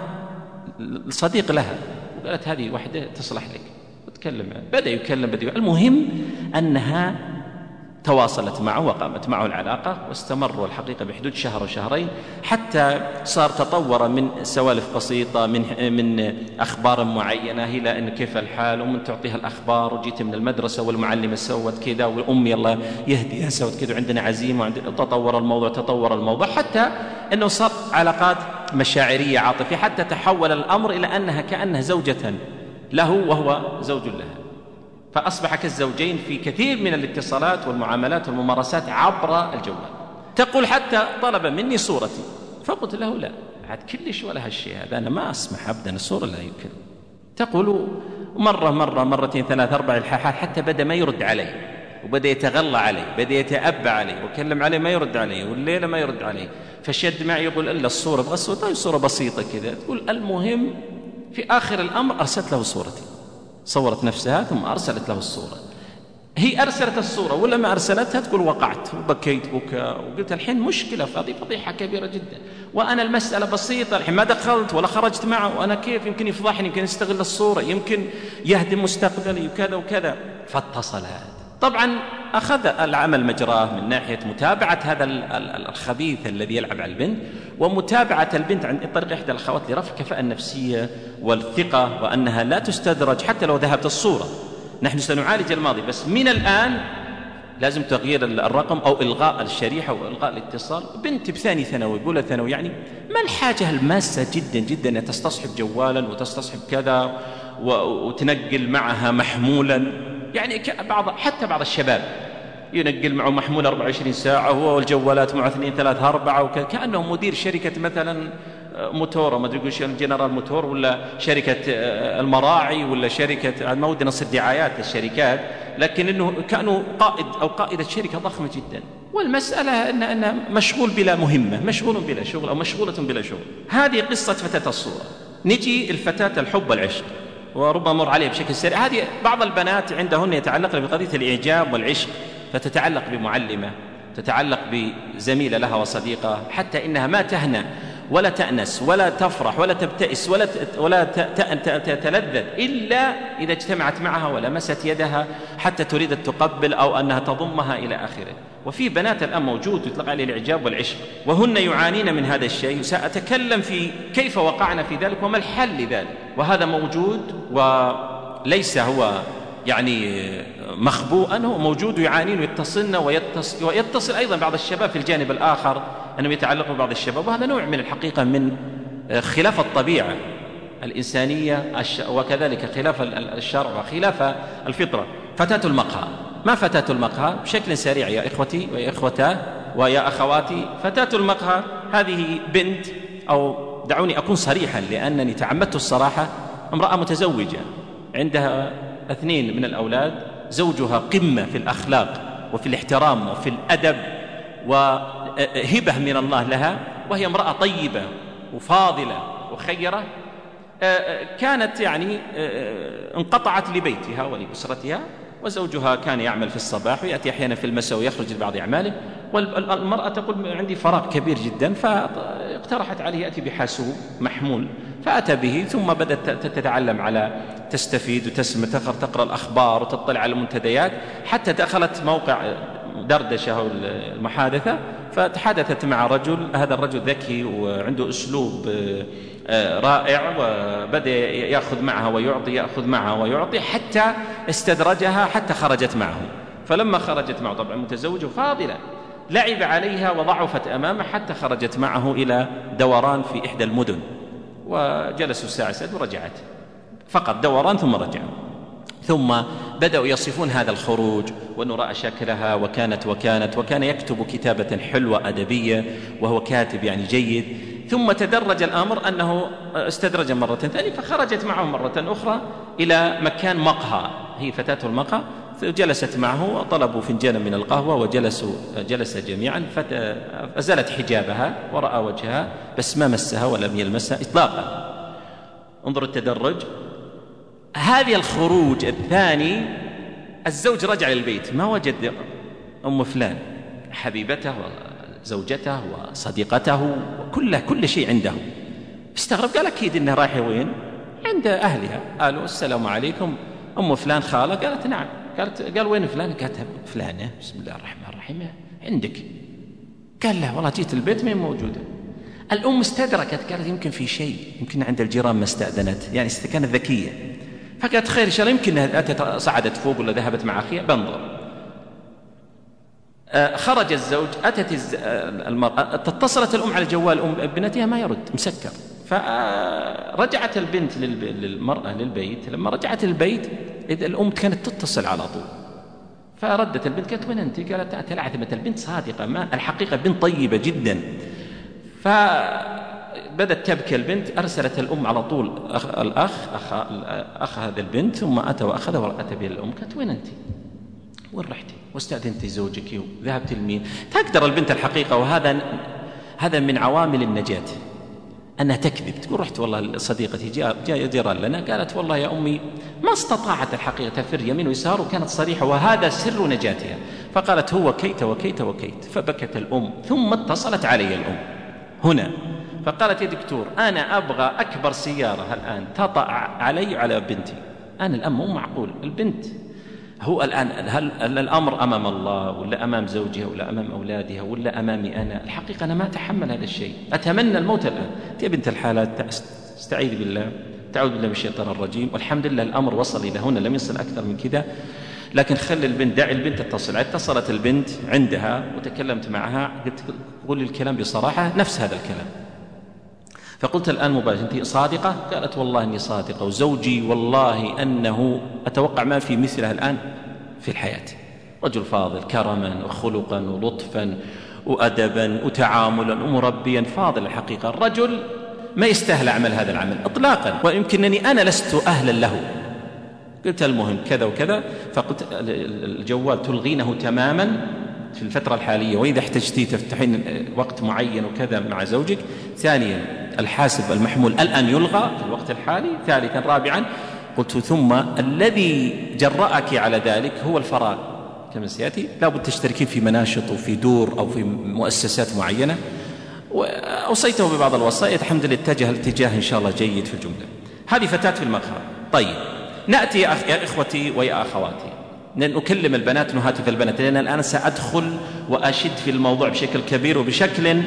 الصديق لها وقالت هذه وحدة تصلح لك وتكلم. بدأ يكلم المهم أنها تواصلت معه وقامت معه العلاقة، واستمروا الحقيقة بحدود شهر وشهرين، حتى صار تطور من سوالف بسيطة من أخبار معينة إلى أن كيف الحال، ومن تعطيها الأخبار وجيت من المدرسة والمعلمة سوت كذا وأمي الله يهديها سوت كذا وعندنا عزيمة وعندنا. تطور الموضوع حتى أنه صار علاقات مشاعرية عاطفية، حتى تحول الأمر إلى أنها كأنها زوجة له وهو زوج لها، فأصبح كالزوجين في كثير من الاتصالات والمعاملات والممارسات عبر الجوال. تقول حتى طلب مني صورتي، فقلت له لا عاد كلش ولا هالشيء هذا، أنا ما أسمح أبدا الصورة لا يمكن. تقول مرة مرتين 3 4 الحاحات حتى بدأ ما يرد علي، وبدأ يتغلى علي، بدأ يتأبى علي، وكلم عليه ما يرد علي، والليلة ما يرد علي، فشد معي يقول إلا الصورة أبغى الصورة. طيب صورة بسيطة كذا. تقول المهم في آخر الأمر أرسلت له صورتي، صورت نفسها ثم أرسلت له الصورة. هي أرسلت الصورة ولا ما أرسلتها؟ تقول وقعت وبكيت بكاء، وقلت الحين مشكلة، هذه فضيحة كبيرة جدا، وأنا المسألة بسيطة، الحين ما دخلت ولا خرجت معه، وأنا كيف يمكن يفضحني، يمكن يستغل الصورة، يمكن يهدم مستقبلي وكذا وكذا. فاتصل هذا. طبعا أخذ العمل مجراه من ناحية متابعة هذا الخبيث الذي يلعب على البنت، ومتابعة البنت عن طريق إحدى الأخوات لرفع الكفاءة النفسية والثقة، وأنها لا تستدرج حتى لو ذهبت الصورة. نحن سنعالج الماضي، بس من الآن لازم تغيير الرقم أو إلغاء الشريحة أو إلغاء الاتصال. بنت بثاني ثانوي، أولى ثانوي، يعني ما الحاجة الماسة جدا جدا أن تستصحب جوالا وتستصحب كذا وتنقل معها محمولا. يعني حتى بعض الشباب ينقل معه محمول 24 ساعة، هو والجوالات معه 2 3 4 وكذا، كأنه مدير شركة مثلا موتور، ما أدري يقول جنرال موتور، ولا شركة المراعي، ولا شركة، ما ودي نصير دعايات للشركات، لكن إنه كأنه قائد أو قائدة شركة ضخمة جدا. والمسألة أنه مشغول بلا مهمة، مشغول بلا شغل أو مشغولة بلا شغل. هذه قصة فتاة الصورة. نجي الفتاة الحب والعشق، وربما مر عليه بشكل سريع. هذه بعض البنات عندهن يتعلق بقضية الإعجاب والعشق، فتتعلق بمعلمة، تتعلق بزميلة لها وصديقة، حتى إنها ما تهنى ولا تأنس ولا تفرح ولا تبتئس ولا تتلذذ إلا إذا اجتمعت معها ولمست يدها حتى تريد أن تقبل أو أنها تضمها إلى آخره. وفي بنات الآن موجود يطلق عليه الإعجاب والعشق، وهن يعانين من هذا الشيء. سأتكلم في كيف وقعنا في ذلك وما الحل لذلك. وهذا موجود وليس هو يعني مخبوءا، هو موجود ويعانين ويتصلن ويتصل أيضا بعض الشباب في الجانب الآخر أنهم يتعلقوا ببعض الشباب، وهذا نوع من الحقيقة من خلاف الطبيعة الإنسانية وكذلك خلاف الشرع وخلاف الفطرة. فتاة المقهى، ما فتاة المقهى؟ بشكل سريع يا إخوتي ويا إخوتاه ويا أخواتي، فتاة المقهى هذه بنت، أو دعوني أكون صريحا لأنني تعمدت الصراحة، امرأة متزوجة عندها 2 من الأولاد، زوجها قمة في الأخلاق وفي الاحترام وفي الأدب وهبة من الله لها، وهي امرأة طيبة وفاضلة وخيرة. كانت يعني انقطعت لبيتها ولأسرتها، وزوجها كان يعمل في الصباح ويأتي أحيانا في المساء ويخرج لبعض أعماله، والمرأة تقول عندي فراغ كبير جدا، فاقترحت عليه يأتي بحاسوب محمول، فأتى به، ثم بدأت تتعلم على تستفيد وتسمع، تقرأ الأخبار وتطلع على المنتديات، حتى دخلت موقع دردشة المحادثة، فتحدثت مع رجل. هذا الرجل ذكي وعنده أسلوب رائع، وبدأ يأخذ معها ويعطي، يأخذ معها ويعطي، حتى استدرجها حتى خرجت معه. فلما خرجت معه، طبعا متزوجة فاضلة، لعب عليها وضعفت أمامه حتى خرجت معه إلى دوران في إحدى المدن، وجلسوا الساعة 6 ورجعت، فقط دوران ثم رجعوا. ثم بدأوا يصفون هذا الخروج، وأنه رأى شكلها وكان يكتب كتابة حلوة أدبية، وهو كاتب يعني جيد. ثم تدرج الأمر أنه استدرج مرة ثانية، فخرجت معه مرة أخرى إلى مكان مقهى، هي فتاة المقهى، جلست معه وطلبوا فنجانا من القهوة وجلس جميعا، فأزالت حجابها ورأى وجهها بس ما مسها ولم يلمسها إطلاقا. انظر التدرج. هذه الخروج الثاني الزوج رجع للبيت ما وجد أم فلان حبيبته وزوجته وصديقته وكل شيء عنده. استغرب، قال أكيد إنها رايحة وين؟ عند أهلها. قالوا السلام عليكم أم فلان خالة؟ قالت نعم. قال وين فلان؟ قالت فلانة بسم الله الرحمن الرحيم عندك. قال لا والله جيت البيت ما موجودة. الأم استدركت، قالت يمكن في شيء، يمكن عند الجيران ما استأذنت، يعني كانت ذكية، فقالت خير إن شاء الله يمكن أتت صعدت فوق ولا ذهبت مع أخيها بنظر. خرج الزوج، أتت المرأة، اتصلت الأم على جوال ابنتها ما يرد مسكر، فرجعت البنت للمرأة للبيت. لما رجعت البيت إذا الأم كانت تتصل على طول، فردت البنت قالت وين أنت؟ قالت تلعثمت البنت صادقة، ما الحقيقة بنت طيبة جدا. فبدت تبكي البنت، أرسلت الأم على طول أخ هذا البنت، ثم أتى وأخذه وأتى به الأم. قالت وين أنت؟ وين رحتي؟ واستأذنتي زوجك وذهبت لمين؟ تقدر البنت الحقيقة، وهذا من عوامل النجاة أنها تكذب، تقول رحت والله صديقتي جاء جيران لنا، قالت والله يا أمي ما استطاعت الحقيقة تفر يمين ويسار، وكانت صريحة، وهذا سر نجاتها. فقالت هو كيت وكيت وكيت. فبكت الأم، ثم اتصلت علي الأم هنا فقالت يا دكتور أنا أبغى أكبر سيارة الآن تطأ علي على بنتي. أنا الآن مو معقول، البنت هو الآن هل الأمر أمام الله ولا أمام زوجها ولا أمام أولادها ولا أمامي أنا؟ الحقيقة أنا ما أتحمل هذا الشيء، أتمنى الموت الآن. يا بنت الحالات استعيذ بالله، تعوذ بالله من الشيطان الرجيم، والحمد لله الأمر وصل إلى هنا، لم يصل أكثر من كذا، لكن خلي البنت، دعي البنت تتصل. اتصلت البنت عندها وتكلمت معها، قلت قولي الكلام بصراحة، نفس هذا الكلام. فقلت الآن مباشرة أنت صادقة؟ قالت والله إني صادقة، وزوجي والله أنه أتوقع ما في مثله الآن في الحياة، رجل فاضل كرما وخلقا ولطفا وأدبا وتعاملا ومربيا، فاضل الحقيقة، الرجل ما يستاهل أعمل هذا العمل إطلاقا، ويمكنني أنا لست أهلا له. قلت المهم كذا وكذا، فقلت الجوال تلغينه تماما في الفترة الحالية، وإذا احتجتي تفتحين وقت معين وكذا مع زوجك. ثانيا الحاسب المحمول الآن يلغى في الوقت الحالي. ثالثا رابعا قلت ثم الذي جرأك على ذلك هو الفراغ كما سيأتي، لا بد تشتركين في مناشط وفي دور أو في مؤسسات معينة، وأوصيته ببعض الوصايا، الحمد لله اتجه الاتجاه إن شاء الله جيد في الجملة. هذه فتاة في المقهى. طيب نأتي يا إخوتي ويا أخواتي، نكلم البنات، نهاتف البنات، لأن الآن سأدخل وأشد في الموضوع بشكل كبير وبشكل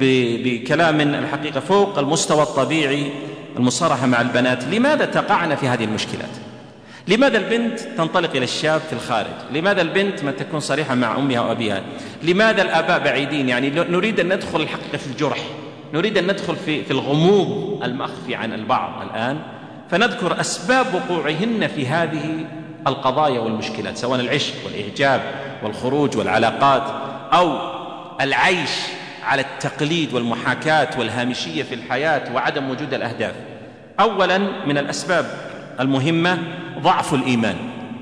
بكلام الحقيقة فوق المستوى الطبيعي، المصارحة مع البنات. لماذا تقعنا في هذه المشكلات؟ لماذا البنت تنطلق إلى الشاب في الخارج؟ لماذا البنت ما تكون صريحة مع أمها وأبيها؟ لماذا الآباء بعيدين؟ يعني نريد أن ندخل الحقيقة في الجرح، نريد أن ندخل في الغموض المخفي عن البعض الآن، فنذكر أسباب وقوعهن في هذه القضايا والمشكلات، سواء العشق والإعجاب والخروج والعلاقات، أو العيش على التقليد والمحاكاة والهامشية في الحياة وعدم وجود الأهداف. أولا من الأسباب المهمة ضعف الإيمان،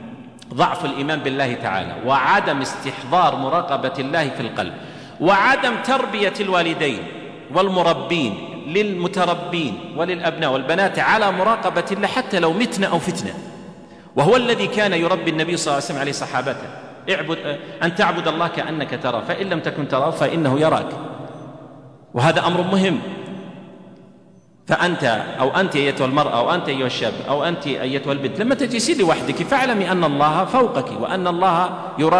ضعف الإيمان بالله تعالى، وعدم استحضار مراقبة الله في القلب، وعدم تربية الوالدين والمربين للمتربين وللأبناء والبنات على مراقبة الله حتى لو متنا أو فتنة. وهو الذي كان يربي النبي صلى الله عليه وسلم عليه صحابته، أن تعبد الله كأنك تراه، فإن لم تكن تراه فإنه يراك. وهذا أمر مهم. فأنت أو أنت أيتها المرأة أو أنت أيها الشاب أو أنت أيتها البنت، لما تجلسين لوحدك فاعلمي أن الله فوقك، وأن الله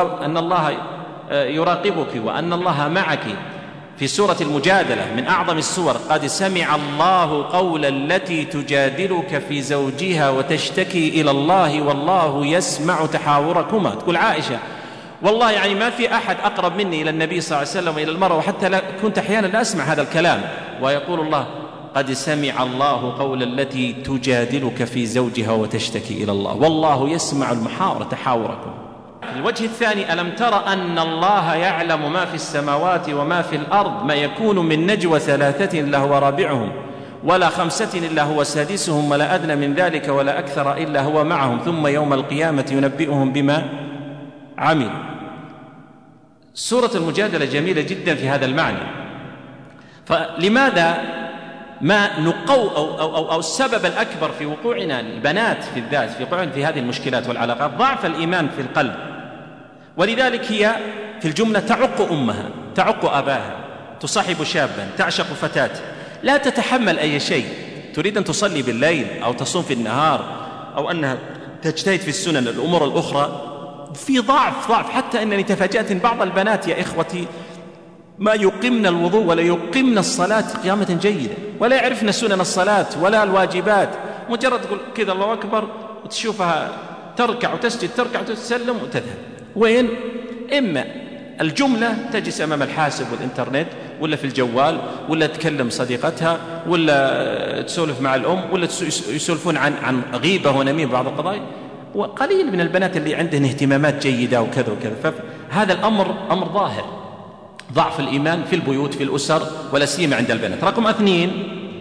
يراقبك، وأن الله معك. في سورة المجادلة من أعظم السور: قد سمع الله قول التي تجادلك في زوجها وتشتكي إلى الله والله يسمع تحاوركما. تقول عائشة والله يعني ما في أحد أقرب مني إلى النبي صلى الله عليه وسلم وإلى المرأة، وحتى كنت أحيانا لا أسمع هذا الكلام. ويقول الله: قد سمع الله قول التي تجادلك في زوجها وتشتكي إلى الله والله يسمع المحاورة تحاوركم. في الوجه الثاني: ألم تر أن الله يعلم ما في السماوات وما في الأرض، ما يكون من نجوى 3 إلا هو رابعهم ولا 5 إلا هو سادسهم ولا أدنى من ذلك ولا أكثر إلا هو معهم ثم يوم القيامة ينبئهم بما عملوا. سورة المجادلة جميلة جدا في هذا المعنى. فلماذا ما نقو أو السبب الأكبر في وقوعنا البنات في الذات في وقوعنا في هذه المشكلات والعلاقات ضعف الإيمان في القلب، ولذلك هي في الجملة تعق أمها، تعق أباها، تصاحب شابا، تعشق فتاة، لا تتحمل أي شيء، تريد أن تصلي بالليل أو تصوم في النهار أو أنها تجتهد في السنن الأمور الأخرى، في ضعف حتى أنني تفاجأت إن بعض البنات يا إخوتي ما يقمن الوضوء ولا يقمن الصلاة قيامة جيدة، ولا يعرفن سنن الصلاة ولا الواجبات، مجرد تقول كذا الله أكبر وتشوفها تركع وتسجد، تركع وتسلم وتذهب. وين؟ إما الجملة تجلس أمام الحاسب والإنترنت ولا في الجوال ولا تكلم صديقتها ولا تسولف مع الأم ولا يسولفون عن غيبة ونميمة بعض القضايا، وقليل من البنات اللي عندهن اهتمامات جيدة وكذا وكذا. فهذا الأمر أمر ظاهر، ضعف الإيمان في البيوت في الأسر ولا سيما عند البنات. رقم 2: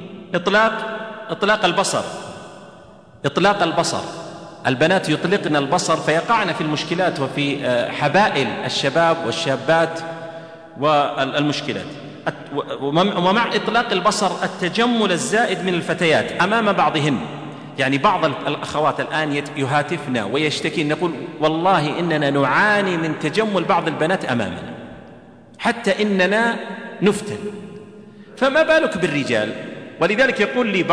إطلاق البصر. إطلاق البصر، البنات يطلقن البصر فيقعن في المشكلات وفي حبائل الشباب والشابات والمشكلات. ومع إطلاق البصر التجمل الزائد من الفتيات أمام بعضهن، يعني بعض الأخوات الآن يهاتفنا ويشتكين، نقول والله إننا نعاني من تجمل بعض البنات أمامنا حتى إننا نفتن، فما بالك بالرجال. ولذلك يقول لي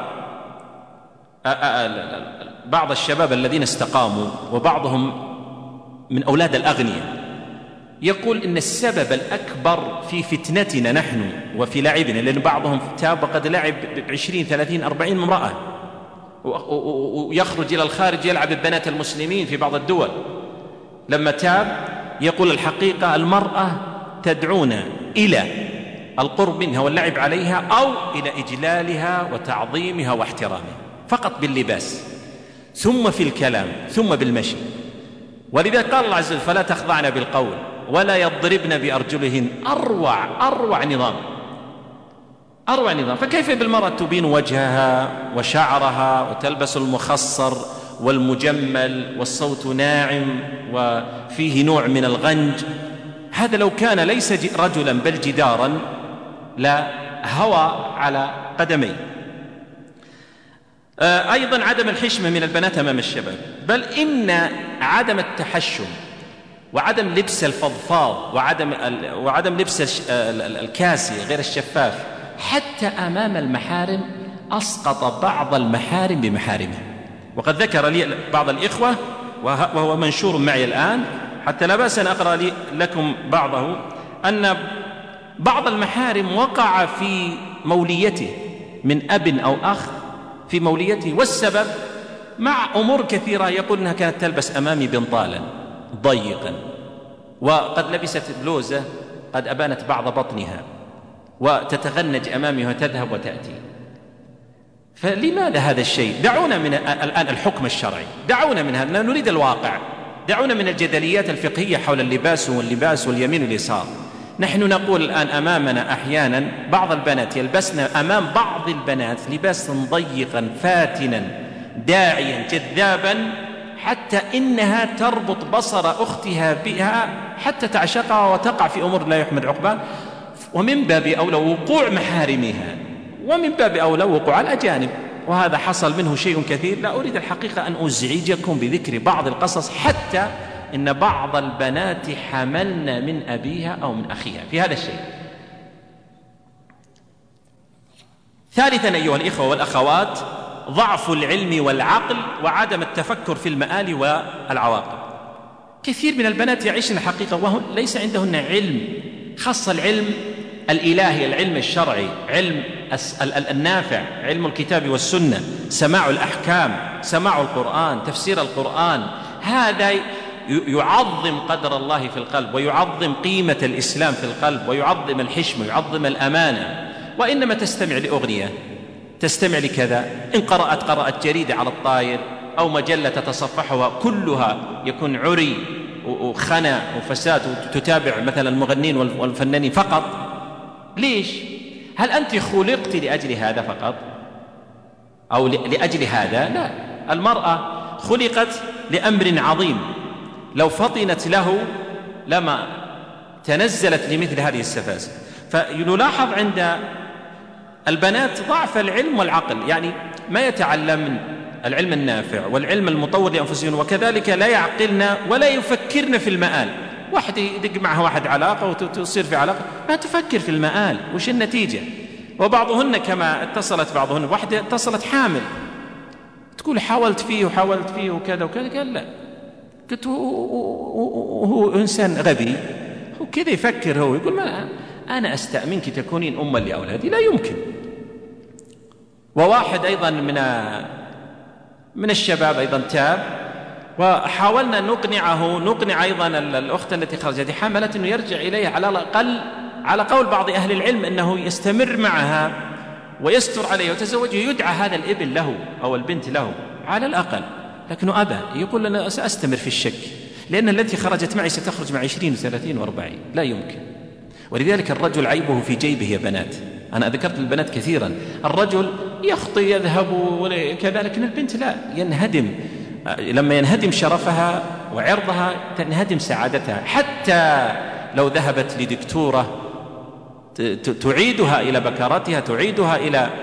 بعض الشباب الذين استقاموا وبعضهم من أولاد الأغنياء، يقول إن السبب الأكبر في فتنتنا نحن وفي لعبنا، لأن بعضهم تاب وقد لعب 20 30 40 امرأة ويخرج إلى الخارج يلعب ببنات المسلمين في بعض الدول. لما تاب يقول الحقيقة المرأة تدعونا إلى القرب منها واللعب عليها أو إلى إجلالها وتعظيمها واحترامها، فقط باللباس ثم في الكلام ثم بالمشي. ولذا قال الله عز وجل: فلا تخضعن بالقول ولا يضربن بأرجلهن. أروع نظام. فكيف بالمرأة تبين وجهها وشعرها وتلبس المخصر والمجمل والصوت ناعم وفيه نوع من الغنج؟ هذا لو كان ليس رجلا بل جدارا لا هوى على قدميه. أيضا عدم الحشمة من البنات أمام الشباب، بل إن عدم التحشم وعدم لبس الفضفاض وعدم لبس الكاسي غير الشفاف حتى أمام المحارم أسقط بعض المحارم بمحارمه. وقد ذكر لي بعض الإخوة وهو منشور معي الآن، حتى لا بأس أن أقرأ لكم بعضه، أن بعض المحارم وقع في موليته من أب أو أخ في موليته، والسبب مع أمور كثيرة. يقول أنها كانت تلبس أمامي بنطالا ضيقا، وقد لبست بلوزة قد أبانت بعض بطنها، وتتغنج أمامي وتذهب وتأتي. فلماذا هذا الشيء؟ دعونا من الآن الحكم الشرعي، دعونا من هذا، نريد الواقع، دعونا من الجدليات الفقهية حول اللباس واليمين واليسار. نحن نقول الآن أمامنا أحيانا بعض البنات يلبسن أمام بعض البنات لباسا ضيقا فاتنا داعيا جذابا، حتى إنها تربط بصر أختها بها حتى تعشقها وتقع في أمور لا يحمد عقباه. ومن باب أولى وقوع محارمها، ومن باب أولى وقوع الأجانب، وهذا حصل منه شيء كثير. لا أريد الحقيقة أن أزعجكم بذكر بعض القصص، حتى إن بعض البنات حملن من أبيها أو من أخيها في هذا الشيء. ثالثا أيها الإخوة والأخوات: ضعف العلم والعقل وعدم التفكر في المآل والعواقب. كثير من البنات يعيشن حقيقة وهن ليس عندهن علم، خاصة العلم الإلهي، العلم الشرعي، علم النافع، علم الكتاب والسنة، سماع الأحكام، سماع القرآن، تفسير القرآن. هذا يعظم قدر الله في القلب، ويعظم قيمة الإسلام في القلب، ويعظم الحشمة، ويعظم الأمانة. وإنما تستمع لأغنية، تستمع لكذا، إن قرأت جريدة على الطاير أو مجلة تتصفحها كلها يكون عري وخنا وفساد وتتابع مثلا المغنين والفنانين فقط؟ ليش؟ هل أنت خلقت لأجل هذا فقط أو لأجل هذا؟ لا، المرأة خلقت لأمر عظيم، لو فطنت له لما تنزلت لمثل هذه السفاسف. فنلاحظ عند البنات ضعف العلم والعقل، يعني ما يتعلمن العلم النافع والعلم المطور لأنفسهن، وكذلك لا يعقلن ولا يفكرن في المآل. واحد يدق معها واحد علاقة وتصير في علاقة ما تفكر في المآل وش النتيجة. وبعضهن كما اتصلت بعضهن، واحدة اتصلت حامل تقول حاولت فيه وكذا وكذا، قال لا، قلت هو إنسان غبي وكذا يفكر، هو يقول ما أنا أستأمنك تكونين أما لأولادي، لا يمكن. وواحد أيضا من الشباب أيضا تاب، وحاولنا نقنع أيضا الأخت التي خرجت حاملة أنه يرجع إليها على الأقل على قول بعض أهل العلم أنه يستمر معها ويستر عليه وتزوجه، يدعى هذا الابن له أو البنت له على الأقل، لكنه أبى، يقول أنا سأستمر في الشك، لأن التي خرجت معي ستخرج مع 20 و30 و40، لا يمكن. ولذلك الرجل عيبه في جيبه يا بنات، أنا ذكرت البنات كثيرا، الرجل يخطي يذهب كذا، لكن البنت لا، ينهدم، لما ينهدم شرفها وعرضها تنهدم سعادتها. حتى لو ذهبت لدكتورة تعيدها إلى بكارتها، تعيدها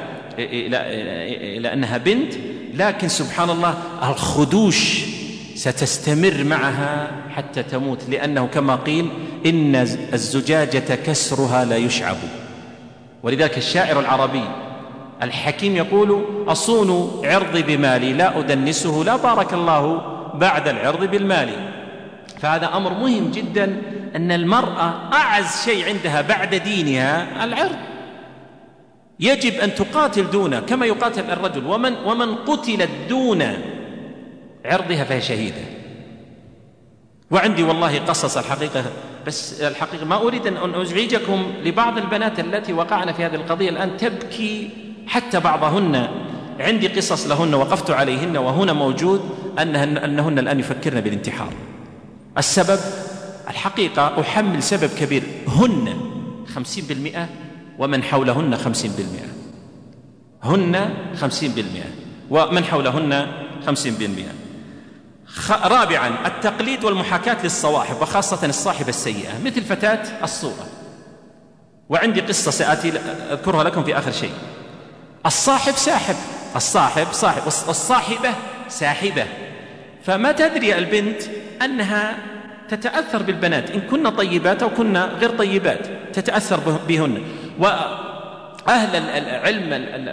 إلى أنها بنت، لكن سبحان الله الخدوش ستستمر معها حتى تموت، لأنه كما قيل إن الزجاجة كسرها لا يشعب. ولذلك الشاعر العربي الحكيم يقول أصون عرضي بمالي لا أدنسه، لا بارك الله بعد العرض بالمال. فهذا أمر مهم جدا، أن المرأة أعز شيء عندها بعد دينها العرض، يجب أن تقاتل دونه كما يقاتل الرجل، ومن قتلت دون عرضها فهي شهيدة. وعندي والله قصص الحقيقة، بس الحقيقة ما أريد أن أزعجكم لبعض البنات التي وقعن في هذه القضية الآن تبكي، حتى بعضهن عندي قصص لهن وقفت عليهن وهنا موجود أنهن الآن يفكرن بالانتحار. السبب الحقيقة أحمل سبب كبير، هن 50% ومن حولهن 50%، هن 50% ومن حولهن 50%. رابعا التقليد والمحاكاة للصواحب، وخاصة الصاحبة السيئة مثل فتاة الصورة. وعندي قصة سآتي أذكرها لكم في آخر شيء. الصاحب ساحب، الصاحب صاحب، والصاحبة ساحبة، فما تدري البنت أنها تتأثر بالبنات، إن كنا طيبات أو كنا غير طيبات تتأثر بهن. وأهل العلم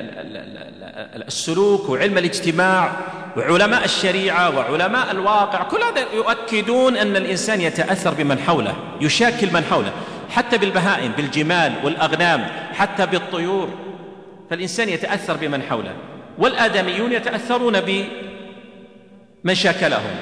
السلوك وعلم الاجتماع وعلماء الشريعة وعلماء الواقع كل هذا يؤكدون أن الإنسان يتأثر بمن حوله، يشاكل من حوله، حتى بالبهائم، بالجمال والأغنام، حتى بالطيور، فالإنسان يتأثر بمن حوله. والآدميون يتأثرون بمن شاكلهم.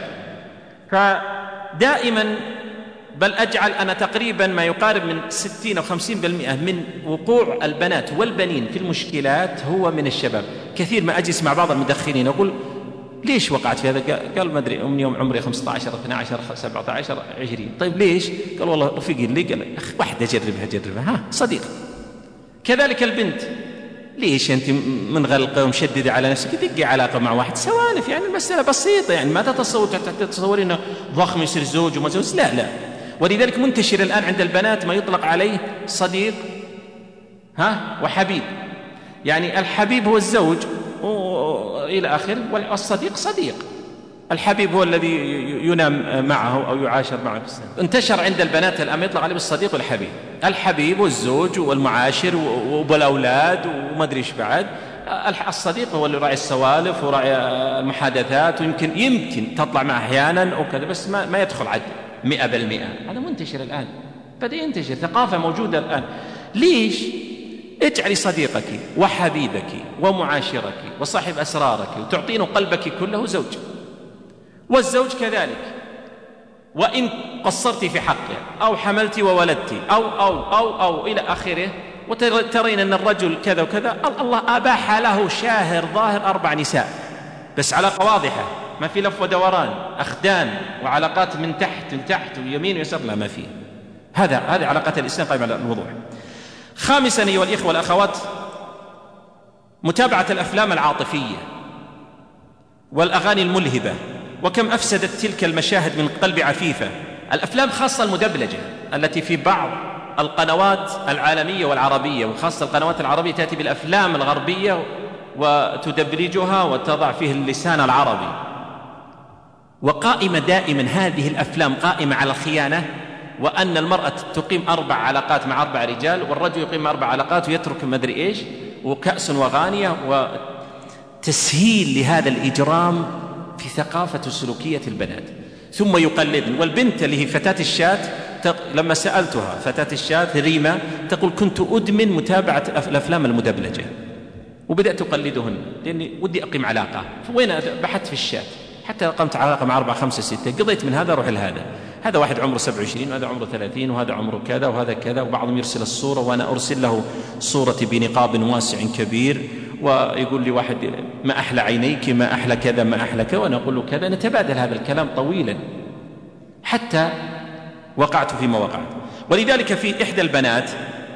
فدائما بل أجعل أنا تقريبا ما يقارب من 60 أو 50% من وقوع البنات والبنين في المشكلات هو من الشباب. كثير ما أجلس مع بعض المدخنين أقول ليش وقعت في هذا؟ قال ما أدري، من يوم عمري 15 12 17 20. طيب ليش؟ قال والله رفيقي اللي قال واحدة جربها ها صديق. كذلك البنت، ليش أنت منغلقة ومشددة على نفسك؟ دقي علاقة مع واحد سوالف، يعني المسألة بسيطة، يعني ما تتصور إنه ضخم يصير زوج وما زوج، لا. ولذلك منتشر الآن عند البنات ما يطلق عليه صديق وحبيب، يعني الحبيب هو الزوج إلى آخره، والصديق صديق. الحبيب هو الذي ينام معه أو يعاشر معه. انتشر عند البنات الآن يطلق عليه الصديق والحبيب، الحبيب والزوج والمعاشر والأولاد وما أدري إيش بعد. الصديق هو اللي راعي السوالف وراعي المحادثات، ويمكن تطلع معه أحيانا وكذا، بس ما يدخل عد 100%. هذا منتشر الآن، بدأ ينتشر، ثقافة موجودة الآن. ليش؟ اجعلي صديقك وحبيبك ومعاشرك وصاحب أسرارك وتعطين قلبك كله زوج، والزوج كذلك. وإن قصرت في حقه أو حملت وولدت أو إلى آخره، وترين أن الرجل كذا وكذا، الله أباح له شاهر ظاهر 4 نساء، بس علاقة واضحة، ما في لف ودوران، أخدان وعلاقات من تحت ويمين ويسار، لا ما فيه. هذه علاقات الإسلام قائمة على الوضوح. خامسا أيها الإخوة والأخوات، متابعة الأفلام العاطفية والأغاني الملهبة، وكم أفسدت تلك المشاهد من قلب عفيفة. الأفلام خاصة المدبلجة التي في بعض القنوات العالمية والعربية، وخاصة القنوات العربية تأتي بالأفلام الغربية وتدبلجها وتضع فيه اللسان العربي، وقائمة دائما هذه الأفلام قائمة على الخيانة، وأن المرأة تقيم 4 علاقات مع 4 رجال، والرجل يقيم 4 علاقات ويترك مدري إيش، وكأس وغانية، وتسهيل لهذا الإجرام في ثقافة وسلوكية البنات. ثم يقلدن. والبنت اللي هي فتاة الشات لما سألتها فتاة الشات ريما تقول كنت أدمن متابعة الأفلام المدبلجة وبدأت أقلدهن لأني ودي أقيم علاقة. فوين بحثت في الشات حتى قمت علاقة مع 4 5 6، قضيت من هذا أروح لهذا، هذا واحد عمره 27 وهذا عمره 30 وهذا عمره كذا وهذا كذا، وبعضهم يرسل الصورة وأنا أرسل له صورتي بنقاب واسع كبير، ويقول لي واحد ما أحلى عينيك، ما أحلى كذا، ما أحلى كذا، وأنا أقول له كذا. نتبادل هذا الكلام طويلا حتى وقعت فيما وقعت. ولذلك في إحدى البنات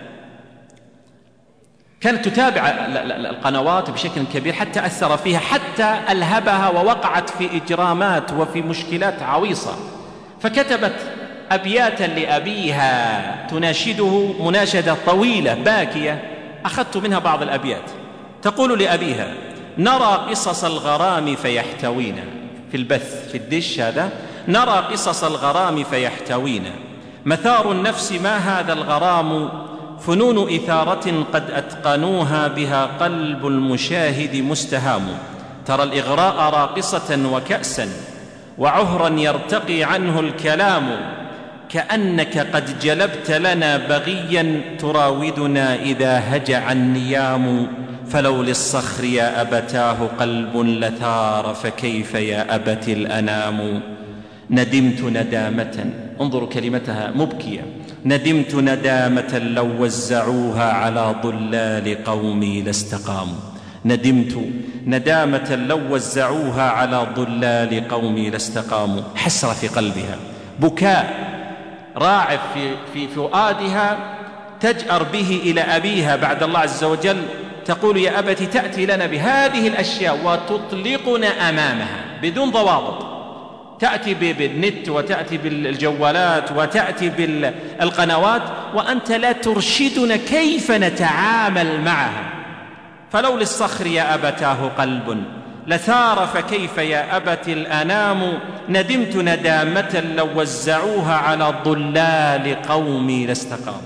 كانت تتابع القنوات بشكل كبير حتى أثر فيها، حتى ألهبها ووقعت في إجرامات وفي مشكلات عويصة، فكتبت أبياتا لأبيها تناشده مناشدة طويلة باكية. أخذت منها بعض الأبيات. تقول لأبيها: نرى قصص الغرام فيحتوينا، في البث في الدش هذا، نرى قصص الغرام فيحتوينا، مثار النفس ما هذا الغرام، فنون إثارة قد أتقنوها بها قلب المشاهد مستهام، ترى الإغراء راقصة وكأسا وعهرا يرتقي عنه الكلام، كأنك قد جلبت لنا بغيا تراودنا إذا هجع النيام، فلو للصخر يا أبتاه قلب لثار فكيف يا أبت الأنام. ندمت ندامة، انظروا كلمتها مبكية، ندمت ندامة لو وزعوها على ضلال قومي لاستقاموا، ندمت ندامة لو وزعوها على ضلال قومي لاستقاموا. حسرة في قلبها، بكاء راعف في فؤادها، تجأر به إلى أبيها بعد الله عز وجل، تقول: يا أبت تأتي لنا بهذه الأشياء وتطلقنا أمامها بدون ضوابط، تأتي بالنت وتأتي بالجوالات وتأتي بالقنوات، وأنت لا ترشدنا كيف نتعامل معها. فلو للصخر يا أبتاه قلب لثار فكيف يا أبت الأنام، ندمت ندامة لو وزعوها على ضلال قومي لاستقاموا.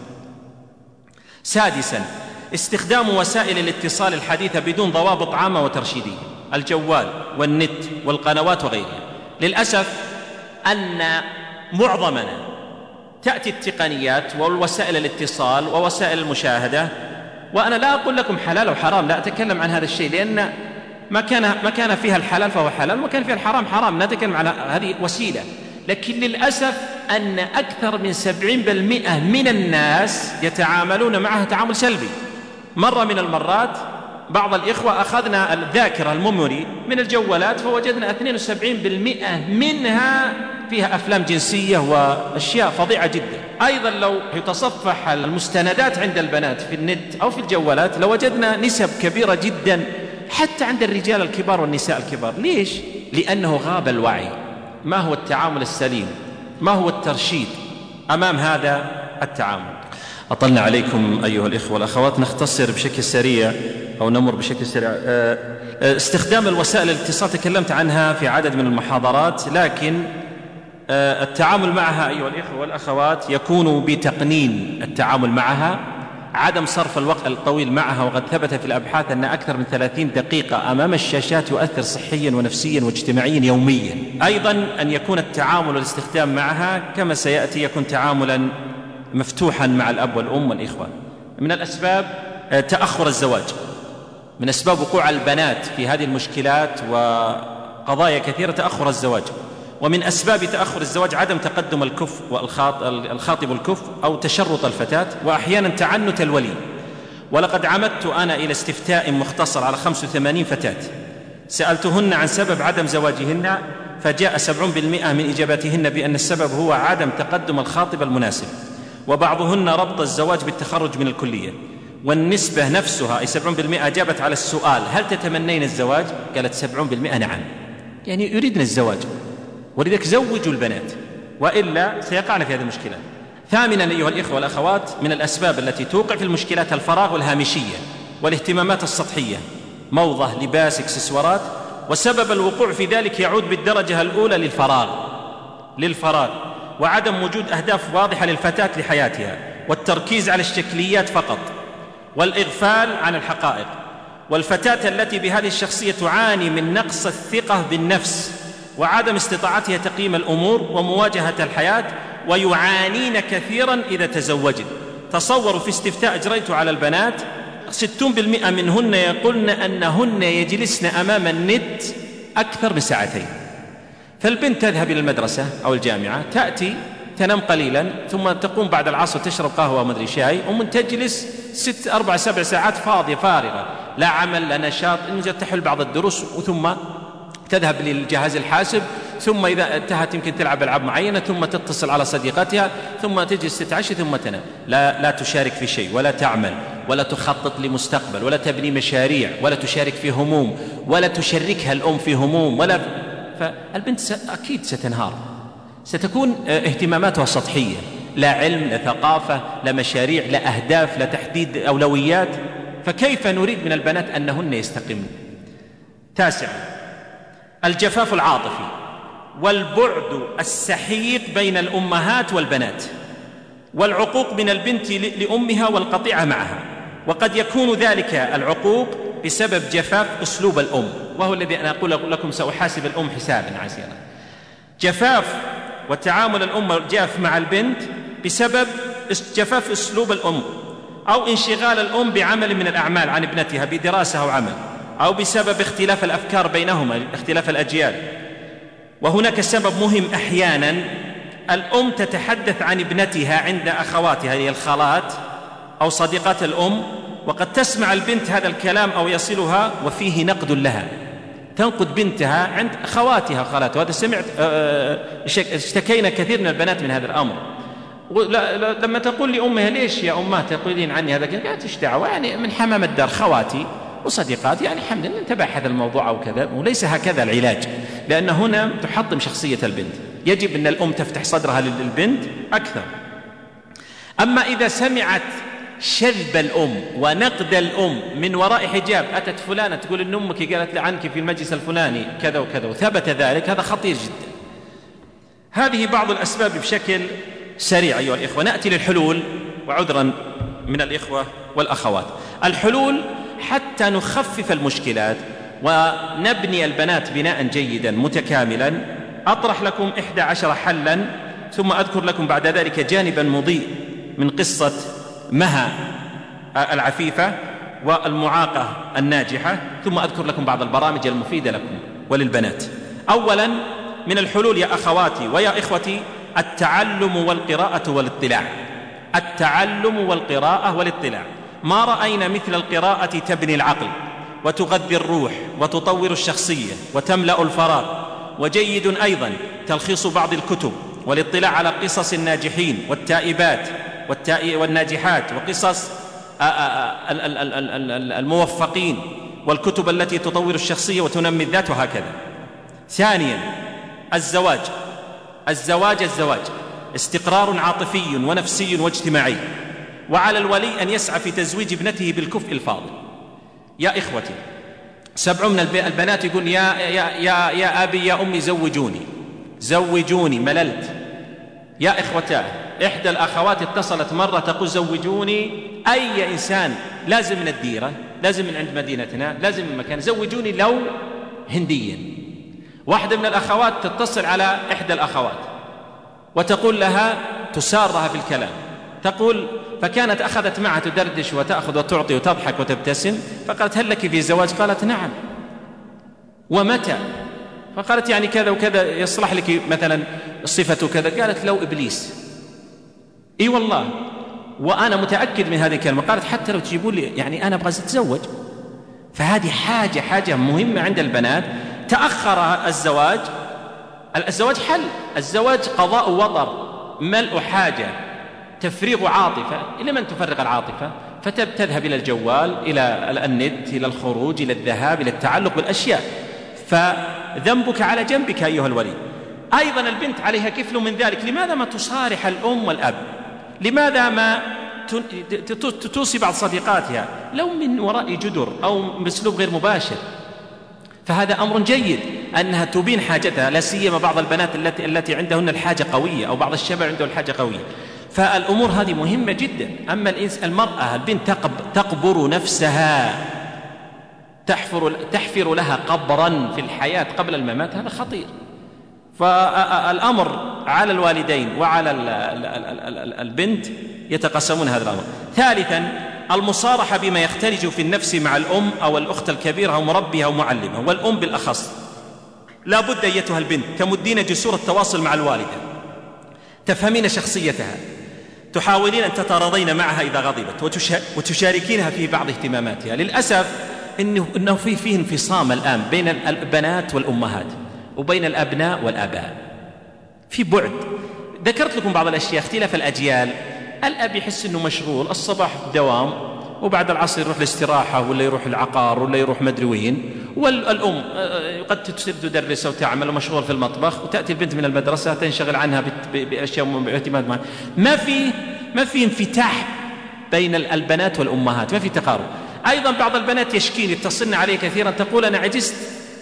سادسا، استخدام وسائل الاتصال الحديثة بدون ضوابط عامة وترشيدية، الجوال والنت والقنوات وغيرها. للأسف أن معظمنا تأتي التقنيات والوسائل الاتصال ووسائل المشاهدة، وأنا لا أقول لكم حلال أو حرام، لا أتكلم عن هذا الشيء، لأن ما كان فيها الحلال فهو حلال، وما كان فيها الحرام حرام، نتكلم على هذه وسيلة. لكن للأسف أن أكثر من 70% من الناس يتعاملون معها تعامل سلبي. مرة من المرات بعض الإخوة أخذنا الذاكرة الميموري من الجوالات فوجدنا 72% منها فيها أفلام جنسية وأشياء فظيعة جدا. أيضا لو يتصفح المستندات عند البنات في النت أو في الجوالات لوجدنا نسب كبيرة جدا حتى عند الرجال الكبار والنساء الكبار. ليش؟ لأنه غاب الوعي. ما هو التعامل السليم؟ ما هو الترشيد أمام هذا التعامل؟ أطلنا عليكم أيها الإخوة والأخوات، نختصر بشكل سريع أو نمر بشكل سريع. استخدام الوسائل الاتصال تكلمت عنها في عدد من المحاضرات، لكن التعامل معها أيها الإخوة والأخوات يكون بتقنين التعامل معها، عدم صرف الوقت الطويل معها، وقد ثبت في الأبحاث أن أكثر من 30 دقيقة أمام الشاشات يؤثر صحيا ونفسيا واجتماعيا يوميا. أيضا أن يكون التعامل والاستخدام معها كما سيأتي يكون تعاملا مفتوحا مع الأب والأم والإخوة. من الأسباب تأخر الزواج، من أسباب وقوع البنات في هذه المشكلات وقضايا كثيرة تأخر الزواج، ومن أسباب تأخر الزواج عدم تقدم الكفء والخاطب الكفء أو تشرط الفتاة، وأحيانا تعنت الولي. ولقد عمدت أنا إلى استفتاء مختصر على 85 فتاة سألتهن عن سبب عدم زواجهن فجاء 70% من إجاباتهن بأن السبب هو عدم تقدم الخاطب المناسب، وبعضهن ربط الزواج بالتخرج من الكلية. والنسبة نفسها أي 70% أجابت على السؤال هل تتمنين الزواج؟ قالت 70% نعم، يعني يريدن الزواج، ولذلك زوجوا البنات وإلا سيقعن في هذه المشكلات. ثامنا أيها الإخوة والأخوات، من الأسباب التي توقع في المشكلات الفراغ والهامشية والاهتمامات السطحية، موضة، لباس، اكسسوارات. وسبب الوقوع في ذلك يعود بالدرجة الأولى للفراغ وعدم وجود أهداف واضحة للفتاة لحياتها، والتركيز على الشكليات فقط والإغفال عن الحقائق. والفتاة التي بهذه الشخصية تعاني من نقص الثقة بالنفس وعدم استطاعتها تقييم الأمور ومواجهة الحياة، ويعانين كثيرا إذا تزوجن. تصوروا في استفتاء أجريته على البنات 60% منهن يقولن أنهن يجلسن أمام النت أكثر من 2 ساعات. فالبنت تذهب إلى المدرسة أو الجامعة، تأتي تنام قليلا، ثم تقوم بعد العصر تشرب قهوة ومدري شاي، ومن تجلس 6 4 7 ساعات فاضية فارغة، لا عمل لا نشاط، تحل بعض الدروس، ثم تذهب للجهاز الحاسب، ثم إذا انتهت يمكن تلعب ألعاب معينة، ثم تتصل على صديقتها، ثم تجلس تتعشى ثم تنام. لا تشارك في شيء، ولا تعمل، ولا تخطط لمستقبل، ولا تبني مشاريع، ولا تشارك في هموم، ولا تشاركها الأم في هموم، فالبنت أكيد ستنهار، ستكون اهتماماتها سطحية، لا علم، لا ثقافة، لا مشاريع، لا أهداف، لا تحديد أولويات. فكيف نريد من البنات أنهن يستقمن؟ 9، الجفاف العاطفي والبعد السحيق بين الأمهات والبنات، والعقوق من البنت لأمها والقطيعة معها. وقد يكون ذلك العقوق بسبب جفاف أسلوب الأم، وهو الذي أنا أقول لكم سأحاسب الأم حسابا عسيرا. جفاف وتعامل الأم الجاف مع البنت بسبب جفاف أسلوب الأم، أو انشغال الأم بعمل من الأعمال عن ابنتها بدراسة أو عمل، أو بسبب اختلاف الأفكار بينهما، اختلاف الأجيال. وهناك سبب مهم، أحيانا الأم تتحدث عن ابنتها عند أخواتها هي الخالات أو صديقات الأم، وقد تسمع البنت هذا الكلام أو يصلها وفيه نقد لها، تنقد بنتها عند أخواتها وخالاتها. وهذا سمعت، اشتكينا كثير من البنات من هذا الأمر. لما تقول لأمها ليش يا أماه تقولين عني هذا الكلام؟ قالت ايش دعوة، يعني من حمام الدار خواتي وصديقات، يعني الحمد لله انتبه هذا الموضوع أو كذا. وليس هكذا العلاج، لأن هنا تحطم شخصية البنت. يجب أن الأم تفتح صدرها للبنت أكثر. أما إذا سمعت شذب الأم ونقد الأم من وراء حجاب، أتت فلانة تقول إن أمك قالت عنك في المجلس الفلاني كذا وكذا وثبت ذلك، هذا خطير جدا. هذه بعض الأسباب بشكل سريع أيها الإخوة. نأتي للحلول، وعذرا من الإخوة والأخوات. الحلول حتى نخفف المشكلات ونبني البنات بناء جيدا متكاملا، أطرح لكم 11 حلا، ثم أذكر لكم بعد ذلك جانبا مضيء من قصة مها العفيفة والمعاقة الناجحة، ثم أذكر لكم بعض البرامج المفيدة لكم وللبنات. أولا من الحلول يا أخواتي ويا إخوتي التعلم والقراءة والاطلاع. التعلم والقراءة والاطلاع. ما رأينا مثل القراءة تبني العقل وتغذي الروح وتطور الشخصية وتملأ الفراغ. وجيد أيضا تلخيص بعض الكتب والاطلاع على قصص الناجحين والتائبات والناجحات، وقصص الموفقين، والكتب التي تطور الشخصية وتنمي الذات، وهكذا. ثانيا الزواج استقرار عاطفي ونفسي واجتماعي، وعلى الولي أن يسعى في تزويج ابنته بالكفء الفاضل. يا إخوتي، 7 من البنات يقول يا أبي يا أمي زوجوني مللت. يا إخوتاه، إحدى الأخوات اتصلت مرة تقول زوجوني أي إنسان، لازم من الديرة، لازم من عند مدينتنا، لازم من مكان، زوجوني لو هنديا. واحدة من الأخوات تتصل على إحدى الأخوات وتقول لها، تسارها في الكلام، تقول فكانت أخذت معها تدردش وتأخذ وتعطي وتضحك وتبتسم، فقالت هل لك في زواج؟ قالت نعم. ومتى؟ فقالت يعني كذا وكذا، يصلح لك مثلا صفة كذا. قالت لو إبليس. إي والله، وأنا متأكد من هذه الكلمة. قالت حتى لو تجيبوا لي، يعني أنا أبغى أتزوج، فهذه حاجة مهمة عند البنات. تأخر الزواج حل، الزواج قضاء وطر، ملء حاجة، تفريغ عاطفة. إلى من تفرغ العاطفة؟ فتذهب إلى الجوال، إلى النت، إلى الخروج، إلى الذهاب، إلى التعلق بالأشياء. فذنبك على جنبك أيها الولي. أيضا البنت عليها كفل من ذلك. لماذا ما تصارح الأم والأب؟ لماذا ما توصي بعض صديقاتها لو من وراء جدر أو بأسلوب غير مباشر؟ فهذا أمر جيد أنها تبين حاجتها، لا سيما بعض البنات التي عندهن الحاجة قوية، أو بعض الشباب عنده الحاجة قوية. فالأمور هذه مهمة جدا. أما المرأة البنت تقبر نفسها، تحفر لها قبرا في الحياة قبل الممات، هذا خطير. فالأمر على الوالدين وعلى البنت يتقسمون هذا الأمر. ثالثا المصارحة بما يختلج في النفس مع الأم أو الأخت الكبيرة أو مربية أو معلمة، والأم بالأخص. لا بد أيتها البنت تمدين جسور التواصل مع الوالدة، تفهمين شخصيتها، تحاولين أن تتراضين معها إذا غضبت، وتشاركينها في بعض اهتماماتها. للأسف إنه فيه انفصام الآن بين البنات والأمهات، وبين الأبناء والآباء، في بعد. ذكرت لكم بعض الأشياء، اختلاف الأجيال. الأب يحس أنه مشغول، الصباح دوام، وبعد العصر يروح الاستراحة، ولا يروح العقار، ولا يروح مدري وين. والأم قد تدرس أو تعمل ومشغول في المطبخ، وتأتي البنت من المدرسة تنشغل عنها بأشياء باهتمامات معها. ما في انفتاح بين البنات والأمهات، ما في تقارب. أيضا بعض البنات يتصلن علي كثيرا، تقول أنا عجزت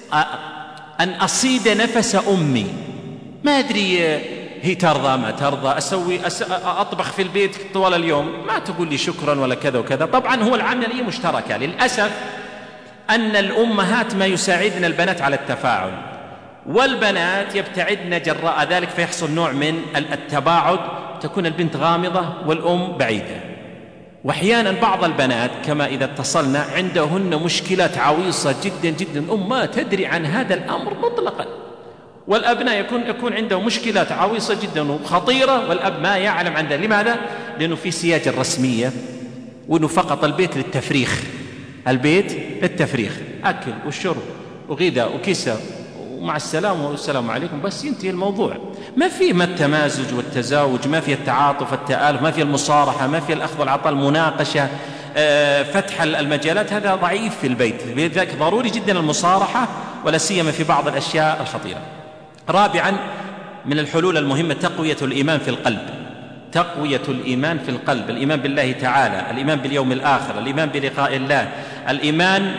أن أصيد نفس أمي، ما أدري هي ترضى ما ترضى، أطبخ في البيت طوال اليوم، ما تقول لي شكرا ولا كذا وكذا. طبعا هو العملية مشتركة. للأسف أن الأمهات ما يساعدن البنات على التفاعل، والبنات يبتعدن جراء ذلك، فيحصل نوع من التباعد، تكون البنت غامضة والأم بعيدة. وأحيانا بعض البنات كما إذا اتصلنا عندهن مشكلات عويصة جدا جدا، الأم ما تدري عن هذا الأمر مطلقا، والأبناء يكون عنده مشكلات عويصة جدا وخطيرة، والأب ما يعلم عن ذلك. لماذا؟ لأنه في سياج الرسمية، وأنه فقط البيت للتفريخ، البيت للتفريخ، أكل وشرب وغذاء وكساء ومع السلام والسلام عليكم، بس ينتهي الموضوع. ما في التمازج والتزاوج، ما في التعاطف والتآلف، ما في المصارحة، ما في الأخذ والعطاء، المناقشة، فتح المجالات. هذا ضعيف في البيت. لذلك ضروري جدا المصارحة، ولا سيما في بعض الأشياء الخطيرة. رابعا من الحلول المهمة تقوية الإيمان في القلب. تقوية الإيمان في القلب، الإيمان بالله تعالى، الإيمان باليوم الآخر، الإيمان بلقاء الله، الإيمان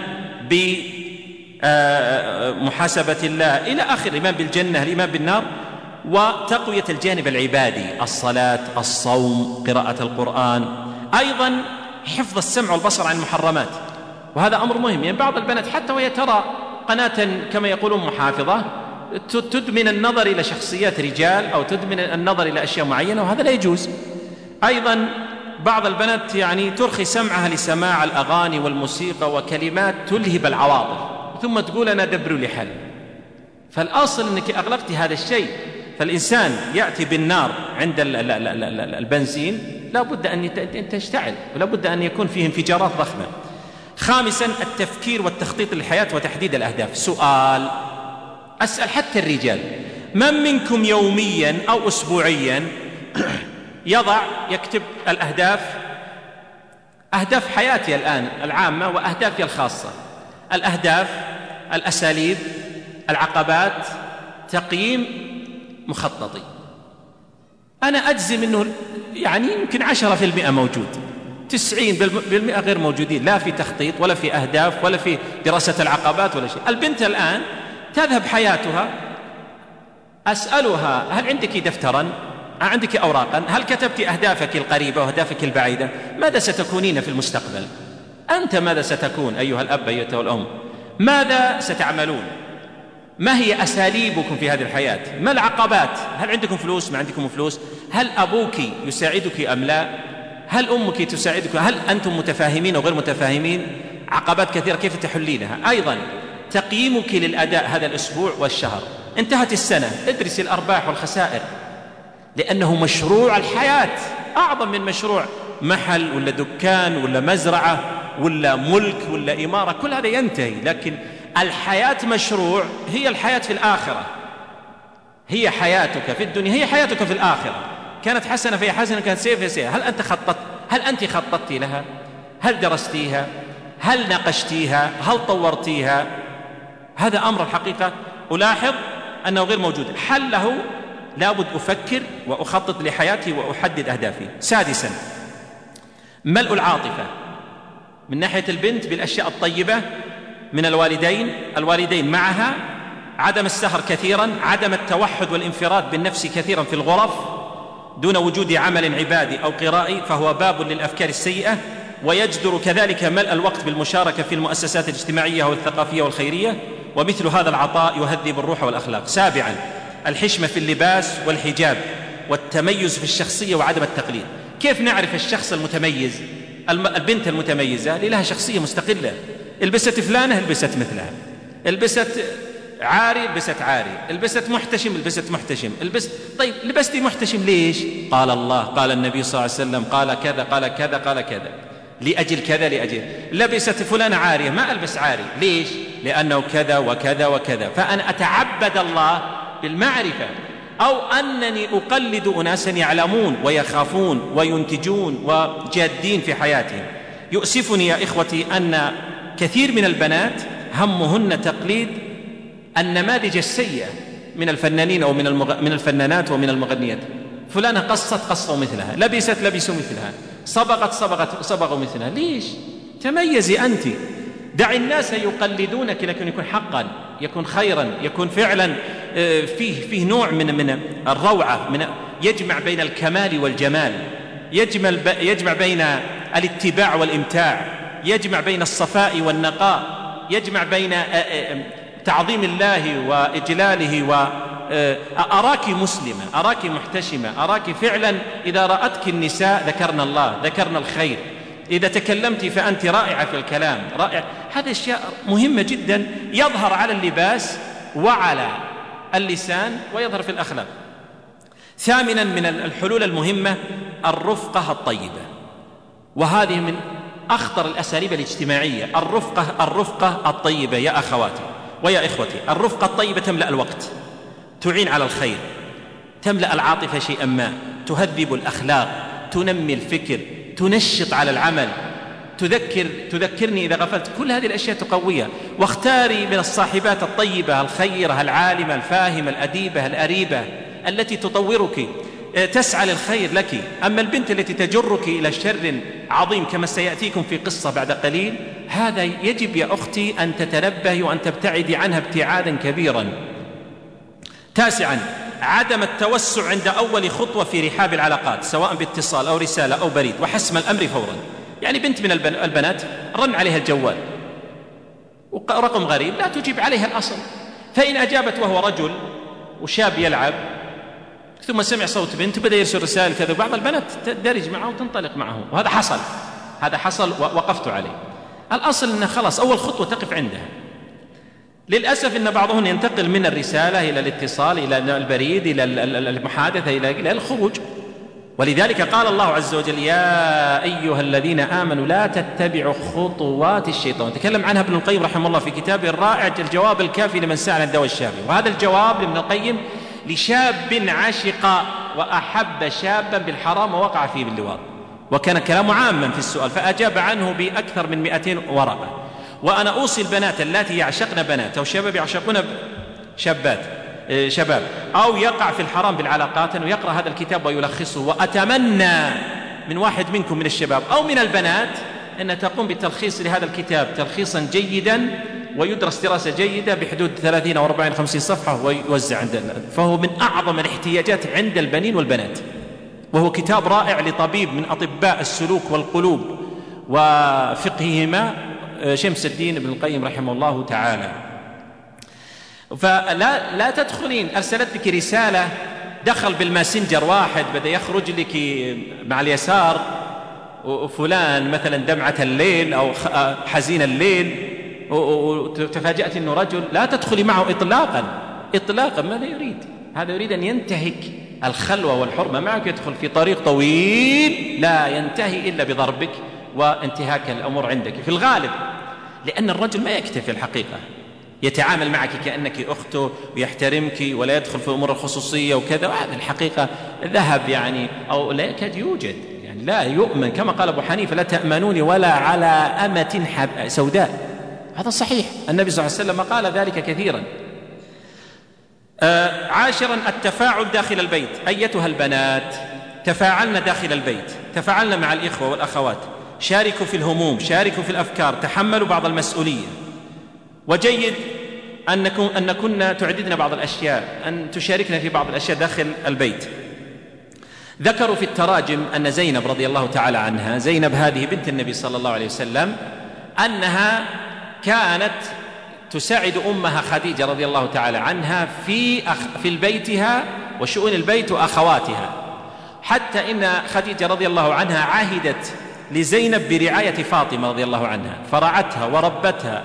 بمحاسبة الله إلى آخر، الإيمان بالجنة، الإيمان بالنار. وتقوية الجانب العبادي، الصلاة، الصوم، قراءة القرآن. أيضا حفظ السمع والبصر عن المحرمات، وهذا أمر مهم. يعني بعض البنات حتى وهي ترى قناة كما يقولون محافظة، تدمن النظر إلى شخصيات رجال، أو تدمن النظر إلى أشياء معينة، وهذا لا يجوز. أيضا بعض البنات ترخي سمعها لسماع الأغاني والموسيقى وكلمات تلهب العواطف، ثم تقول أنا دبر لي حل. فالأصل أنك أغلقت هذا الشيء. فالإنسان يأتي بالنار عند البنزين، لا بد أن تشتعل، ولا بد أن يكون فيه انفجارات ضخمة. خامسا التفكير والتخطيط للحياة وتحديد الأهداف. سؤال أسأل حتى الرجال: من منكم يوميا أو أسبوعيا يكتب الأهداف، أهداف حياتي الآن العامة وأهدافي الخاصة، الأهداف، الأساليب، العقبات، تقييم مخططي؟ أنا أجزم أنه يمكن 10% موجود، 90% غير موجودين، لا في تخطيط ولا في أهداف ولا في دراسة العقبات ولا شيء. البنت الآن تذهب حياتها، أسألها: هل عندك دفترا؟ عندك أوراقا؟ هل كتبت أهدافك القريبة وأهدافك البعيدة؟ ماذا ستكونين في المستقبل؟ أنت ماذا ستكون أيها الأب أيتها الأم؟ ماذا ستعملون؟ ما هي أساليبكم في هذه الحياة؟ ما العقبات؟ هل عندكم فلوس؟ ما عندكم فلوس؟ هل أبوك يساعدك أم لا؟ هل أمك تساعدك؟ هل أنتم متفاهمين أو غير متفاهمين؟ عقبات كثيرة كيف تحلينها؟ أيضا تقييمك للأداء هذا الأسبوع والشهر. انتهت السنة، ادرس الأرباح والخسائر، لأنه مشروع الحياة أعظم من مشروع محل ولا دكان ولا مزرعة ولا ملك ولا إمارة، كل هذا ينتهي. لكن الحياة مشروع هي الحياة في الآخرة، هي حياتك في الدنيا هي حياتك في الآخرة. كانت حسنة فهي حسنة، كانت سيئة فهي سيئة. هل أنت خططتي لها؟ هل درستيها؟ هل ناقشتيها؟ هل طورتيها؟ هذا أمر الحقيقة ألاحظ أنه غير موجود. حله لابد أفكر وأخطط لحياتي وأحدد أهدافي. سادسا، ملء العاطفة من ناحية البنت بالأشياء الطيبة من الوالدين معها، عدم السهر كثيرا، عدم التوحد والانفراد بالنفس كثيرا في الغرف دون وجود عمل عبادي أو قرائي، فهو باب للأفكار السيئة. ويجدر كذلك ملء الوقت بالمشاركة في المؤسسات الاجتماعية والثقافية والخيرية، ومثل هذا العطاء يهذب الروح والأخلاق. سابعا، الحشمة في اللباس والحجاب والتميز في الشخصية وعدم التقليد. كيف نعرف الشخص المتميز؟ البنت المتميزة لها شخصية مستقلة، البست فلانة البست مثلها، البست عاري البست عاري، البست محتشم البست محتشم، طيب لبستي محتشم ليش؟ قال الله، قال النبي صلى الله عليه وسلم، قال كذا قال كذا قال كذا، لأجل كذا لأجل. لبست فلانة عارية، ما ألبس عاري ليش؟ لأنه كذا وكذا وكذا. فأنا أتعبد الله بالمعرفة، أو أنني أقلد أناسا يعلمون ويخافون وينتجون وجادين في حياتهم. يؤسفني يا إخوتي أن كثير من البنات همهن تقليد النماذج السيئة من الفنانين أو من الفنانات ومن المغنيات. فلانة قصوا مثلها، لبسوا مثلها، صبغوا مثلها. ليش؟ تميزي أنت. دع الناس يقلدونك، لكن يكون حقا، يكون خيرا، يكون فعلا فيه نوع من الروعة، يجمع بين الكمال والجمال، يجمع بين الاتباع والإمتاع، يجمع بين الصفاء والنقاء، يجمع بين تعظيم الله وإجلاله. أراك مسلمة، أراك محتشمة، أراك فعلا إذا رأتك النساء ذكرنا الله، ذكرنا الخير، إذا تكلمت فأنت رائعة في الكلام، رائع. هذه أشياء مهمة جدا، يظهر على اللباس وعلى اللسان ويظهر في الأخلاق. ثامنا، من الحلول المهمة الرفقة الطيبة، وهذه من أخطر الأساليب الاجتماعية. الرفقة الطيبة يا أخواتي ويا إخوتي، الرفقة الطيبة تملأ الوقت، تعين على الخير، تملأ العاطفة شيئا ما، تهذب الأخلاق، تنمي الفكر، تنشط على العمل، تذكرني إذا غفلت. كل هذه الأشياء تقويها. واختاري من الصاحبات الطيبة الخيرة العالمة الفاهمة الأديبة الأريبة التي تطورك، تسعى للخير لك. أما البنت التي تجرك إلى شر عظيم كما سيأتيكم في قصة بعد قليل، هذا يجب يا أختي أن تتنبهي وأن تبتعدي عنها ابتعادا كبيرا. تاسعا، عدم التوسع عند أول خطوة في رحاب العلاقات، سواء باتصال أو رسالة أو بريد، وحسم الأمر فورا. يعني بنت من البنات رن عليها الجوال ورقم غريب، لا تجيب عليها الأصل، فإن أجابت وهو رجل وشاب يلعب ثم سمع صوت بنت وبدأ يرسل رسائل كذا، بعض البنات تندرج معه وتنطلق معه، وهذا حصل ووقفت عليه. الأصل أنه خلاص أول خطوة تقف عندها. للأسف أن بعضهم ينتقل من الرسالة إلى الاتصال إلى البريد إلى المحادثة إلى الخروج. ولذلك قال الله عز وجل: يا أيها الذين آمنوا لا تتبعوا خطوات الشيطان. تكلم عنها ابن القيم رحمه الله في كتابه الرائع الجواب الكافي لمن سأل الدواء الشافي. وهذا الجواب لابن القيم لشاب عشق وأحب شابا بالحرام ووقع فيه باللواط، وكان كلامه عاما في السؤال، فأجاب عنه بأكثر من 200 ورقة. وأنا أوصي البنات التي يعشقن بنات أو شباب يعشقون شباب أو يقع في الحرام بالعلاقات أنه يقرأ هذا الكتاب ويلخصه. وأتمنى من واحد منكم من الشباب أو من البنات أن تقوم بالتلخيص لهذا الكتاب تلخيصا جيدا، ويدرس دراسة جيدة بحدود 30 أو 40 50 صفحة ويوزع عندنا، فهو من أعظم الاحتياجات عند البنين والبنات، وهو كتاب رائع لطبيب من أطباء السلوك والقلوب وفقههما، شمس الدين ابن القيم رحمه الله تعالى. فلا تدخلين أرسلت لك رسالة، دخل بالماسنجر واحد بدأ يخرج لك مع اليسار وفلان مثلا دمعة الليل أو حزين الليل، وتفاجأت أنه رجل، لا تدخلي معه إطلاقا. ماذا يريد؟ هذا يريد أن ينتهك الخلوة والحرمة معك، يدخل في طريق طويل لا ينتهي إلا بضربك وانتهاك الأمور عندك في الغالب، لأن الرجل ما يكتفي الحقيقة يتعامل معك كأنك أخته ويحترمك ولا يدخل في أمور الخصوصية وكذا، وهذا الحقيقة ذهب يعني أو لا يكاد يوجد، يعني لا يؤمن كما قال أبو حنيفة لا تأمنوني ولا على أمة سوداء. هذا صحيح، النبي صلى الله عليه وسلم قال ذلك كثيرا. عاشرا التفاعل داخل البيت. أيتها البنات تفاعلن داخل البيت، تفاعلن مع الإخوة والأخوات، شاركوا في الهموم، شاركوا في الأفكار، تحملوا بعض المسؤولية. وجيد أن كنا تعددن بعض الأشياء، أن تشاركنا في بعض الأشياء داخل البيت. ذكروا في التراجم أن زينب رضي الله تعالى عنها، زينب هذه بنت النبي صلى الله عليه وسلم، أنها كانت تساعد أمها خديجة رضي الله تعالى عنها في بيتها وشؤون البيت وأخواتها، حتى إن خديجة رضي الله عنها عهدت لزينب برعاية فاطمة رضي الله عنها، فرعتها وربتها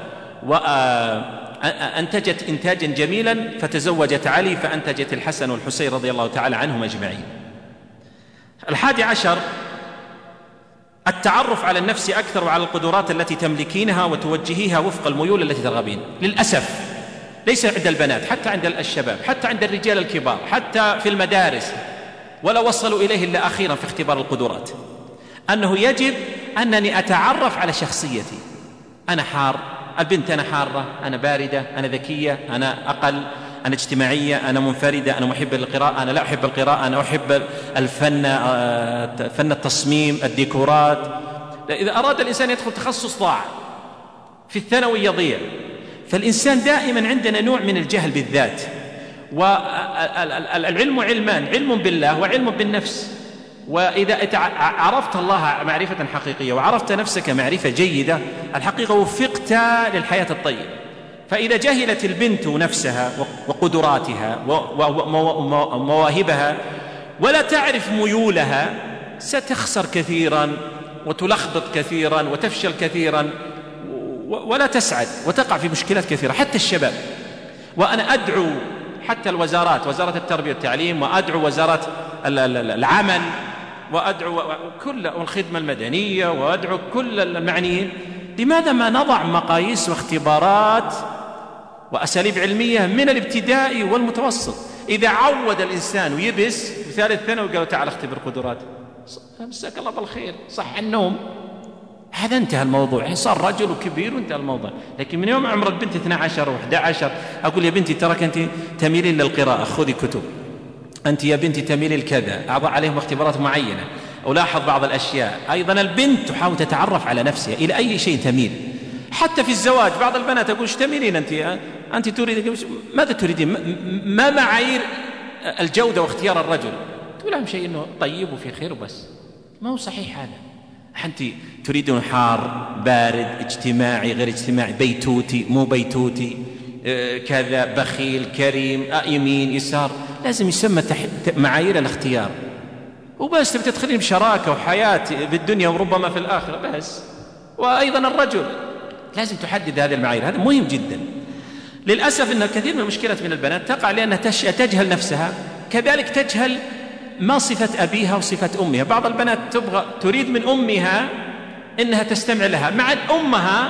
وأنتجت إنتاجا جميلا، فتزوجت علي فأنتجت الحسن والحسين رضي الله تعالى عنهم أجمعين. 11 التعرف على النفس أكثر وعلى القدرات التي تملكينها وتوجهيها وفق الميول التي ترغبين. للأسف ليس عند البنات، حتى عند الشباب، حتى عند الرجال الكبار، حتى في المدارس، ولا وصلوا إليه إلا أخيرا في اختبار القدرات، أنه يجب أنني أتعرف على شخصيتي. أنا حار، البنت أنا حارة، أنا باردة، أنا ذكية، أنا أقل، أنا اجتماعية، أنا منفردة، أنا محب للقراءة، أنا لا أحب القراءة، أنا أحب الفن، فن التصميم، الديكورات. إذا أراد الإنسان يدخل تخصص ضاع، في الثانوي يضيع. فالإنسان دائما عندنا نوع من الجهل بالذات، والعلم علمان، علم بالله وعلم بالنفس. وإذا عرفت الله معرفة حقيقية وعرفت نفسك معرفة جيدة، الحقيقة وفقت للحياة الطيبة. فإذا جهلت البنت نفسها وقدراتها ومواهبها ولا تعرف ميولها، ستخسر كثيرا وتلخبط كثيرا وتفشل كثيرا ولا تسعد وتقع في مشكلات كثيرة. حتى الشباب، وأنا أدعو حتى الوزارات، وزارة التربية والتعليم، وأدعو وزارة العمل، وأدعو كل الخدمة المدنية، وأدعو كل المعنيين، لماذا ما نضع مقاييس واختبارات وأساليب علمية من الابتدائي والمتوسط؟ إذا عود الإنسان ويبس في ثالث ثانوي وقالوا تعال اختبر قدرات، مساك الله بالخير، صح النوم، هذا انتهى الموضوع، صار رجل وكبير وانتهى الموضوع. لكن من يوم عمر البنت 12 و11 أقول يا بنتي تراك أنت تميلين للقراءة، خذي كتب، أنت يا بنتي تميلين الكذا، أضع عليهم اختبارات معينة، ألاحظ بعض الأشياء. أيضا البنت تحاول تتعرف على نفسها إلى أي شيء تميل. حتى في الزواج بعض البنات أقول ايش تميلين أنت تريد ماذا تريدين؟ ما معايير الجودة واختيار الرجل؟ تقول لهم شيء إنه طيب وفي خير وبس، ما هو صحيح هذا. أنت تريدون حار، بارد، اجتماعي، غير اجتماعي، بيتوتي، مو بيتوتي، كذا، بخيل، كريم، يمين، يسار، لازم يسمى معايير الاختيار. وبس تبي تدخلين بشراكة وحياة بالدنيا وربما في الآخرة بس. وأيضا الرجل لازم تحدد هذه المعايير، هذا مهم جدا. للأسف أن كثير من المشكلات من البنات تقع لأنها تجهل نفسها، كذلك تجهل ما صفة أبيها وصفة أمها. بعض البنات تريد من أمها إنها تستمع لها، مع أمها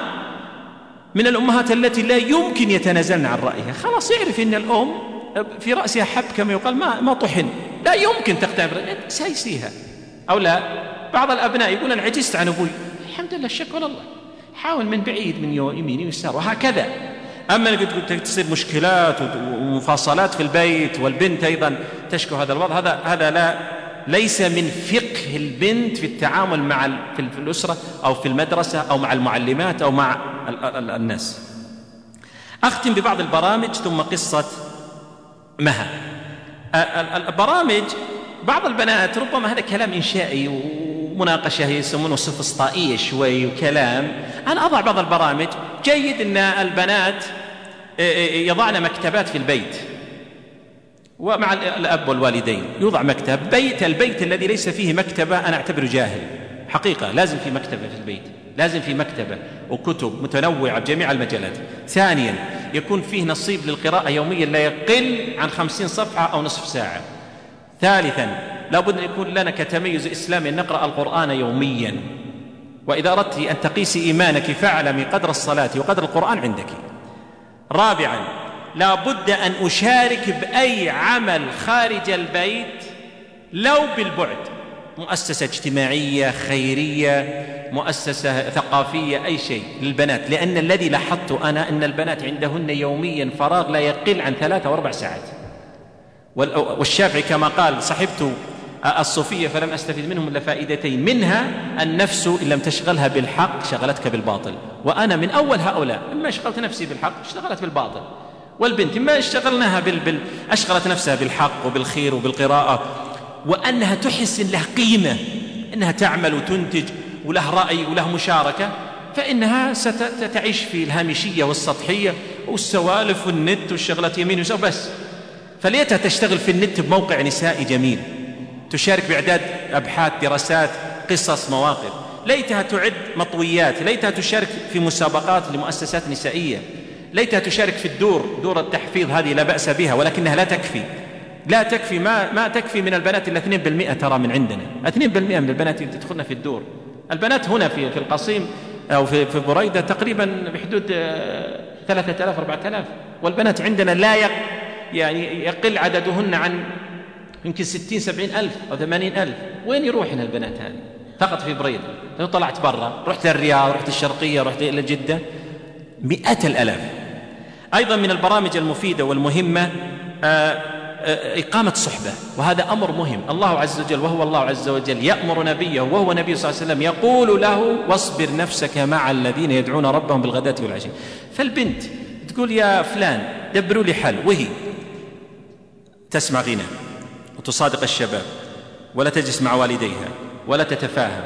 من الأمهات التي لا يمكن يتنازلن عن رأيها. خلاص يعرف أن الأم في رأسها حب كما يقال، ما طحن، لا يمكن تقتنع سايسيها أو لا. بعض الأبناء يقول أنا عجزت عن أبوي، الحمد لله، الشكر لله، حاول من بعيد، من يمين ويسار، وهكذا. أما تصير مشكلات ومفاصلات في البيت والبنت أيضا تشكو هذا الوضع، هذا ليس من فقه البنت في التعامل مع في الأسرة أو في المدرسة أو مع المعلمات أو مع الناس. أختم ببعض البرامج ثم قصة مها. البرامج بعض البنات ربما هذا كلام إنشائي ومناقشة يسمونه سفسطائية شوي وكلام. أنا أضع بعض البرامج، جيد أن البنات يضعن مكتبات في البيت، ومع الأب والوالدين يوضع مكتب. البيت الذي ليس فيه مكتبة أنا أعتبره جاهل حقيقة. لازم في مكتبة في البيت، لازم في مكتبة وكتب متنوعة بجميع المجالات. ثانيا يكون فيه نصيب للقراءة يوميا لا يقل عن 50 صفحة أو نصف ساعة. ثالثا لابد أن يكون لنا كتميز إسلامي نقرأ القرآن يوميا، وإذا أردت أن تقيسي إيمانك فاعلمي قدر الصلاة وقدر القرآن عندك. رابعا، لا بد أن أشارك بأي عمل خارج البيت لو بالبعد، مؤسسة اجتماعية خيرية، مؤسسة ثقافية، أي شيء للبنات، لأن الذي لاحظت أنا أن البنات عندهن يوميا فراغ لا يقل عن 3 أو 4 ساعات. والشافعي كما قال: صحبت الصوفية فلم أستفيد منهم إلا فائدتين، منها النفس إن لم تشغلها بالحق شغلتك بالباطل، وأنا من أول هؤلاء، إما شغلت نفسي بالحق اشتغلت بالباطل، والبنت إما اشتغلناها أشغلت نفسها بالحق وبالخير وبالقراءة، وأنها تحس إن لها قيمة، أنها تعمل وتنتج وله رأي وله مشاركة، فإنها ستعيش في الهامشية والسطحية والسوالف والنت والشغلات يمين ويسار بس. فليتها تشتغل في النت بموقع نسائي جميل، تشارك بإعداد أبحاث، دراسات، قصص، مواقف، ليتها تعد مطويات، ليتها تشارك في مسابقات لمؤسسات نسائية، ليتها تشارك في دور التحفيظ، هذه لا بأس بها، ولكنها لا تكفي ما تكفي من البنات إلا 2% ترى من عندنا 2% من البنات تدخلن في الدور. البنات هنا في القصيم أو في بريدة تقريبا بحدود 3000 4000، والبنات عندنا لا يقل عددهن عن يمكن 60 70 ألف أو 80 ألف. وين يروحن البنات هذه؟ فقط في بريدة. لو طلعت برا، رحت للرياض، رحت الشرقية، رحت إلى جدة، 100 الآلاف. أيضا من البرامج المفيدة والمهمة إقامة صحبة، وهذا أمر مهم. الله عز وجل وهو الله عز وجل يأمر نبيه وهو نبي صلى الله عليه وسلم يقول له: واصبر نفسك مع الذين يدعون ربهم بالغداة والعشي. فالبنت تقول: يا فلان دبروا لي حل، وهي تسمع غنى وتصادق الشباب ولا تجلس مع والديها ولا تتفاهم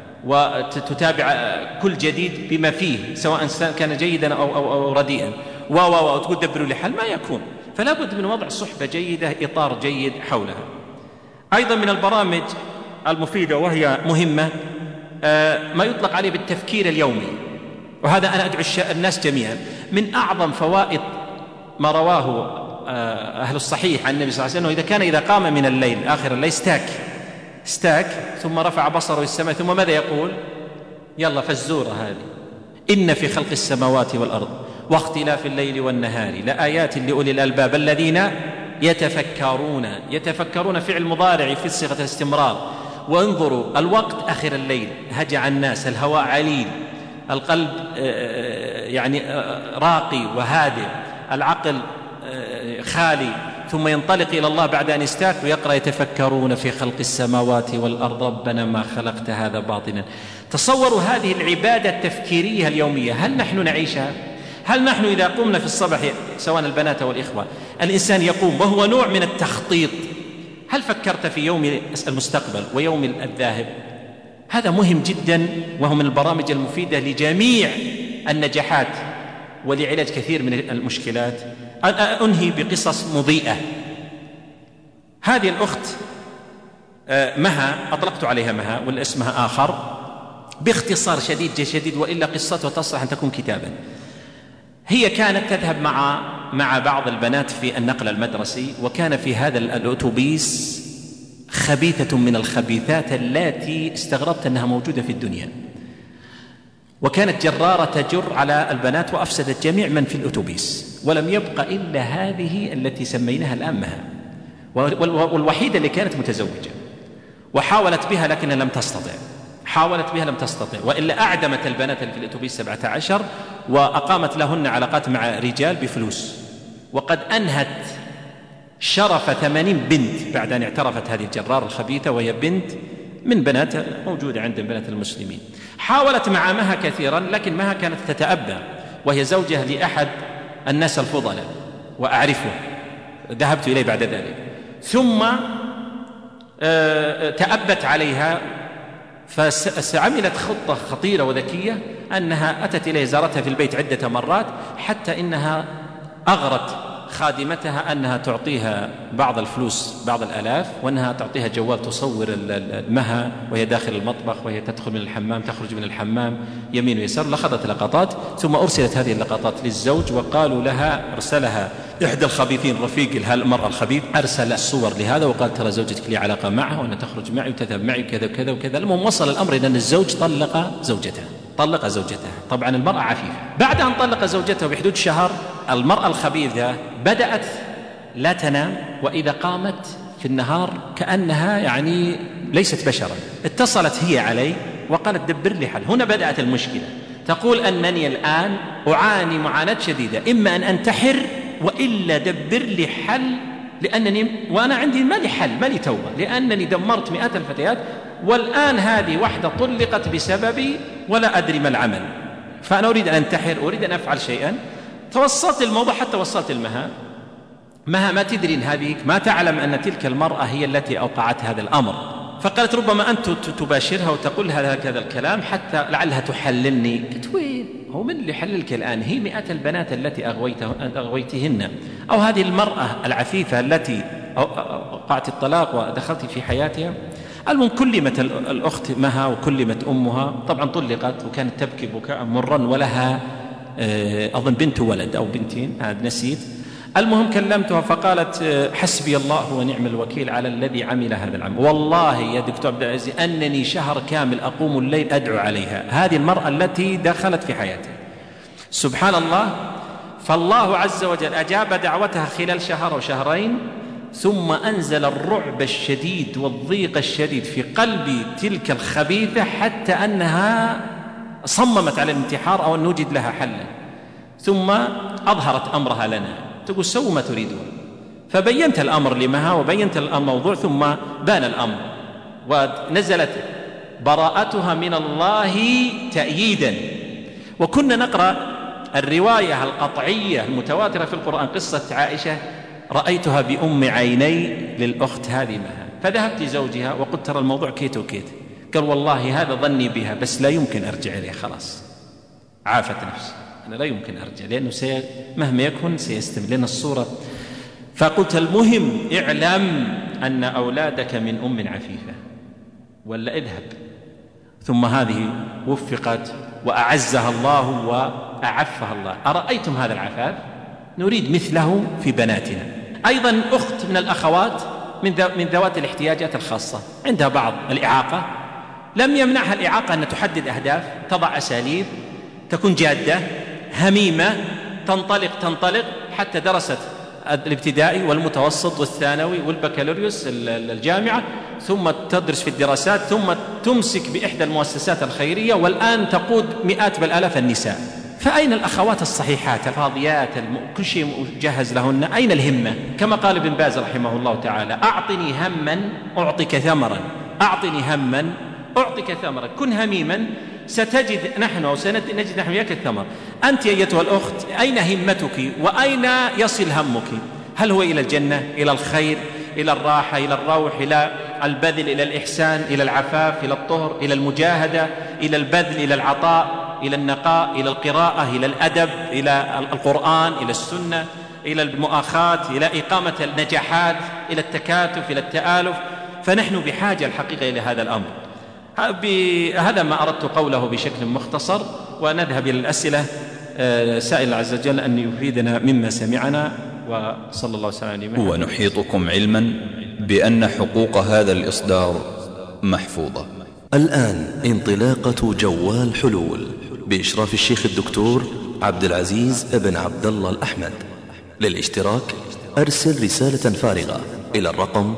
وتتابع كل جديد بما فيه سواء كان جيدا أو رديئا وتقول دبروا لي حل، ما يكون. فلا بد من وضع صحبة جيدة، إطار جيد حولها. أيضا من البرامج المفيدة وهي مهمة ما يطلق عليه بالتفكير اليومي، وهذا أنا أدعو الناس جميعا. من أعظم فوائد ما رواه أهل الصحيح عن النبي صلى الله عليه وسلم: إذا قام من الليل آخر الليل استاك ثم رفع بصره السماء ثم ماذا يقول؟ يلا فالزورة هذه: إن في خلق السماوات والأرض واختلاف الليل والنهار لآيات لأولي الألباب الذين يتفكرون فعل مضارع في صيغة الاستمرار. وانظروا الوقت آخر الليل، هجع الناس، الهواء عليل، القلب راقي وهادئ، العقل خالي، ثم ينطلق إلى الله بعد أن يستاك ويقرأ: يتفكرون في خلق السماوات والأرض ربنا ما خلقت هذا باطلا. تصوروا هذه العبادة التفكيرية اليومية، هل نحن نعيشها؟ هل نحن إذا قمنا في الصباح سواء البنات والإخوة الإنسان يقوم وهو نوع من التخطيط، هل فكرت في يوم المستقبل ويوم الذاهب؟ هذا مهم جدا، وهو من البرامج المفيدة لجميع النجاحات ولعلاج كثير من المشكلات. أنهي بقصص مضيئة. هذه الأخت مها، أطلقت عليها مها ولا اسمها آخر، باختصار شديد وإلا قصتها تصلح أن تكون كتابا. هي كانت تذهب مع بعض البنات في النقل المدرسي، وكان في هذا الأتوبيس خبيثة من الخبيثات التي استغربت أنها موجودة في الدنيا، وكانت جرارة تجر على البنات وأفسدت جميع من في الأتوبيس، ولم يبق إلا هذه التي سميناها الآن مها، والوحيدة اللي كانت متزوجة، وحاولت بها لكنها لم تستطع، وإلا أعدمت البنات في الأتوبيس 17 وأقامت لهن علاقات مع رجال بفلوس، وقد أنهت شرف 80 بنت بعد أن اعترفت هذه الجرار الخبيثة، وهي بنت من بنات موجودة عند بنات المسلمين. حاولت مع مها كثيرا، لكن مها كانت تتأبى، وهي زوجة لأحد الناس الفضلاء وأعرفه، ذهبت إليه بعد ذلك، ثم تأبت عليها، فعملت خطة خطيرة وذكية، أنها أتت إليه، زارتها في البيت عدة مرات، حتى إنها أغرت خادمتها أنها تعطيها بعض الفلوس، بعض الآلاف، وأنها تعطيها جوال تصور المها وهي داخل المطبخ، وهي تدخل من الحمام، تخرج من الحمام يمين ويسار. لأخذت لقطات، ثم أرسلت هذه اللقطات للزوج، وقالوا لها، أرسلها إحدى الخبيثين رفيق المرأة الخبيث أرسل الصور لهذا وقال ترى زوجتك لي علاقة معها وأن تخرج معي وتذهب معي كذا وكذا وكذا. المهم وصل الأمر إلى أن الزوج طلق زوجته. طبعا المرأة عفيفة. بعد أن طلق زوجته بحدود شهر المرأة الخبيثة بدأت لا تنام، وإذا قامت في النهار كأنها يعني ليست بشرا. اتصلت هي علي وقالت دبر لي حل. هنا بدأت المشكلة. تقول أنني الآن أعاني معاناة شديدة، إما أن أنتحر وإلا دبر لي حل، وأنا عندي ما لي حل، ما لي توبة، لأنني دمرت مئات الفتيات، والآن هذه واحدة طلقت بسببي ولا أدري ما العمل، فأنا أريد أن أنتحر، أريد أن أفعل شيئا. توصلت الموضوع حتى وصلت المها ما تدري إن هذه ما تعلم أن تلك المرأة هي التي أوقعت هذا الأمر. فقالت ربما أنت تباشرها وتقول هذا الكلام حتى لعلها تحللني. قلت وين هو من اللي يحللك الآن؟ هي مئات البنات التي أغويتهن، أو هذه المرأة العفيفة التي أوقعت الطلاق ودخلت في حياتها. المهم كلمت الأخت مها وكلمت أمها، طبعا طلقت وكانت تبكي بكاء مرا، ولها أظن بنت ولد أو بنتين نسيت. المهم كلمتها فقالت حسبي الله ونعم الوكيل على الذي عمل هذا العمل. والله يا دكتور عبد العزيز أنني شهر كامل أقوم الليل أدعو عليها، هذه المرأة التي دخلت في حياتي. سبحان الله. فالله عز وجل أجاب دعوتها خلال شهر أو شهرين، ثم أنزل الرعب الشديد والضيق الشديد في قلب تلك الخبيثة حتى أنها صممت على الانتحار أو أن نوجد لها حلا. ثم أظهرت أمرها لنا، تقول سووا ما تريدون. فبينت الأمر لمها وبينت الموضوع، ثم بان الأمر ونزلت براءتها من الله تأييدا. وكنا نقرأ الرواية القطعية المتواترة في القرآن، قصة عائشة رأيتها بأم عيني للأخت هذه مها. فذهبت لزوجها وقلت ترى الموضوع كيت وكيت. قال والله هذا ظني بها بس لا يمكن أرجع إليها، خلاص عافت نفسي، أنا لا يمكن أرجع لأنه مهما يكن سيستمر لنا الصورة. فقلت المهم اعلم أن أولادك من أم عفيفة ولا اذهب. ثم هذه وفقت وأعزها الله وأعفها الله. أرأيتم هذا العفاف؟ نريد مثله في بناتنا. أيضا أخت من الأخوات من ذوات الاحتياجات الخاصة عندها بعض الإعاقة، لم يمنعها الإعاقة أن تحدد أهداف، تضع أساليب، تكون جادة هميمة، تنطلق حتى درست الابتدائي والمتوسط والثانوي والبكالوريوس الجامعة، ثم تدرس في الدراسات، ثم تمسك بإحدى المؤسسات الخيرية، والآن تقود مئات بل آلاف النساء. فأين الأخوات الصحيحات الراضيات كل شيء مجهز لهن؟ أين الهمة؟ كما قال ابن باز رحمه الله تعالى أعطني هما أعطيك ثمرا، أعطني هما أعطيك ثمرا، كن هميما ستجد نحن أو سنجد نحن إياك الثمر. أنت أيتها الأخت أين همتك وأين يصل همك؟ هل هو إلى الجنة، إلى الخير، إلى الراحة، إلى الروح، إلى البذل، إلى الإحسان، إلى العفاف، إلى الطهر، إلى المجاهدة، إلى البذل، إلى العطاء، إلى النقاء، إلى القراءة، إلى الأدب، إلى القرآن، إلى السنة، إلى المؤاخاة، إلى إقامة النجاحات، إلى التكاتف، إلى التآلف. فنحن بحاجة الحقيقة إلى هذا الأمر. هذا ما أردت قوله بشكل مختصر، ونذهب إلى الأسئلة. سائل عز وجل أن يفيدنا مما سمعنا، وصلى الله وسلم. ونحيطكم علما بأن حقوق هذا الإصدار محفوظة. الآن انطلاقة جوال حلول بإشراف الشيخ الدكتور عبد العزيز ابن عبد الله الأحمد. للاشتراك أرسل رسالة فارغة إلى الرقم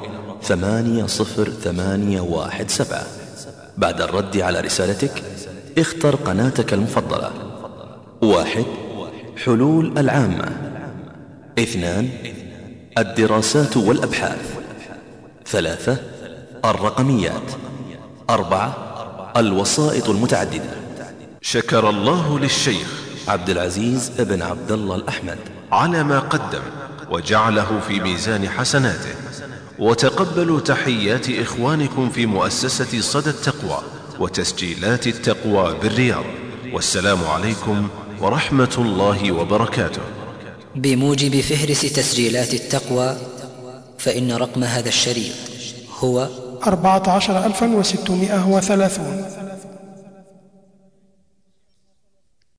80817. بعد الرد على رسالتك اختر قناتك المفضلة. 1. حلول العامة. 2. الدراسات والأبحاث. 3. الرقميات. 4. الوسائط المتعددة. شكر الله للشيخ عبد العزيز ابن عبد الله الأحمد على ما قدم وجعله في ميزان حسناته، وتقبلوا تحيات إخوانكم في مؤسسة صدى التقوى وتسجيلات التقوى بالرياض، والسلام عليكم ورحمة الله وبركاته. بموجب فهرس تسجيلات التقوى، فإن رقم هذا الشريط هو 14630.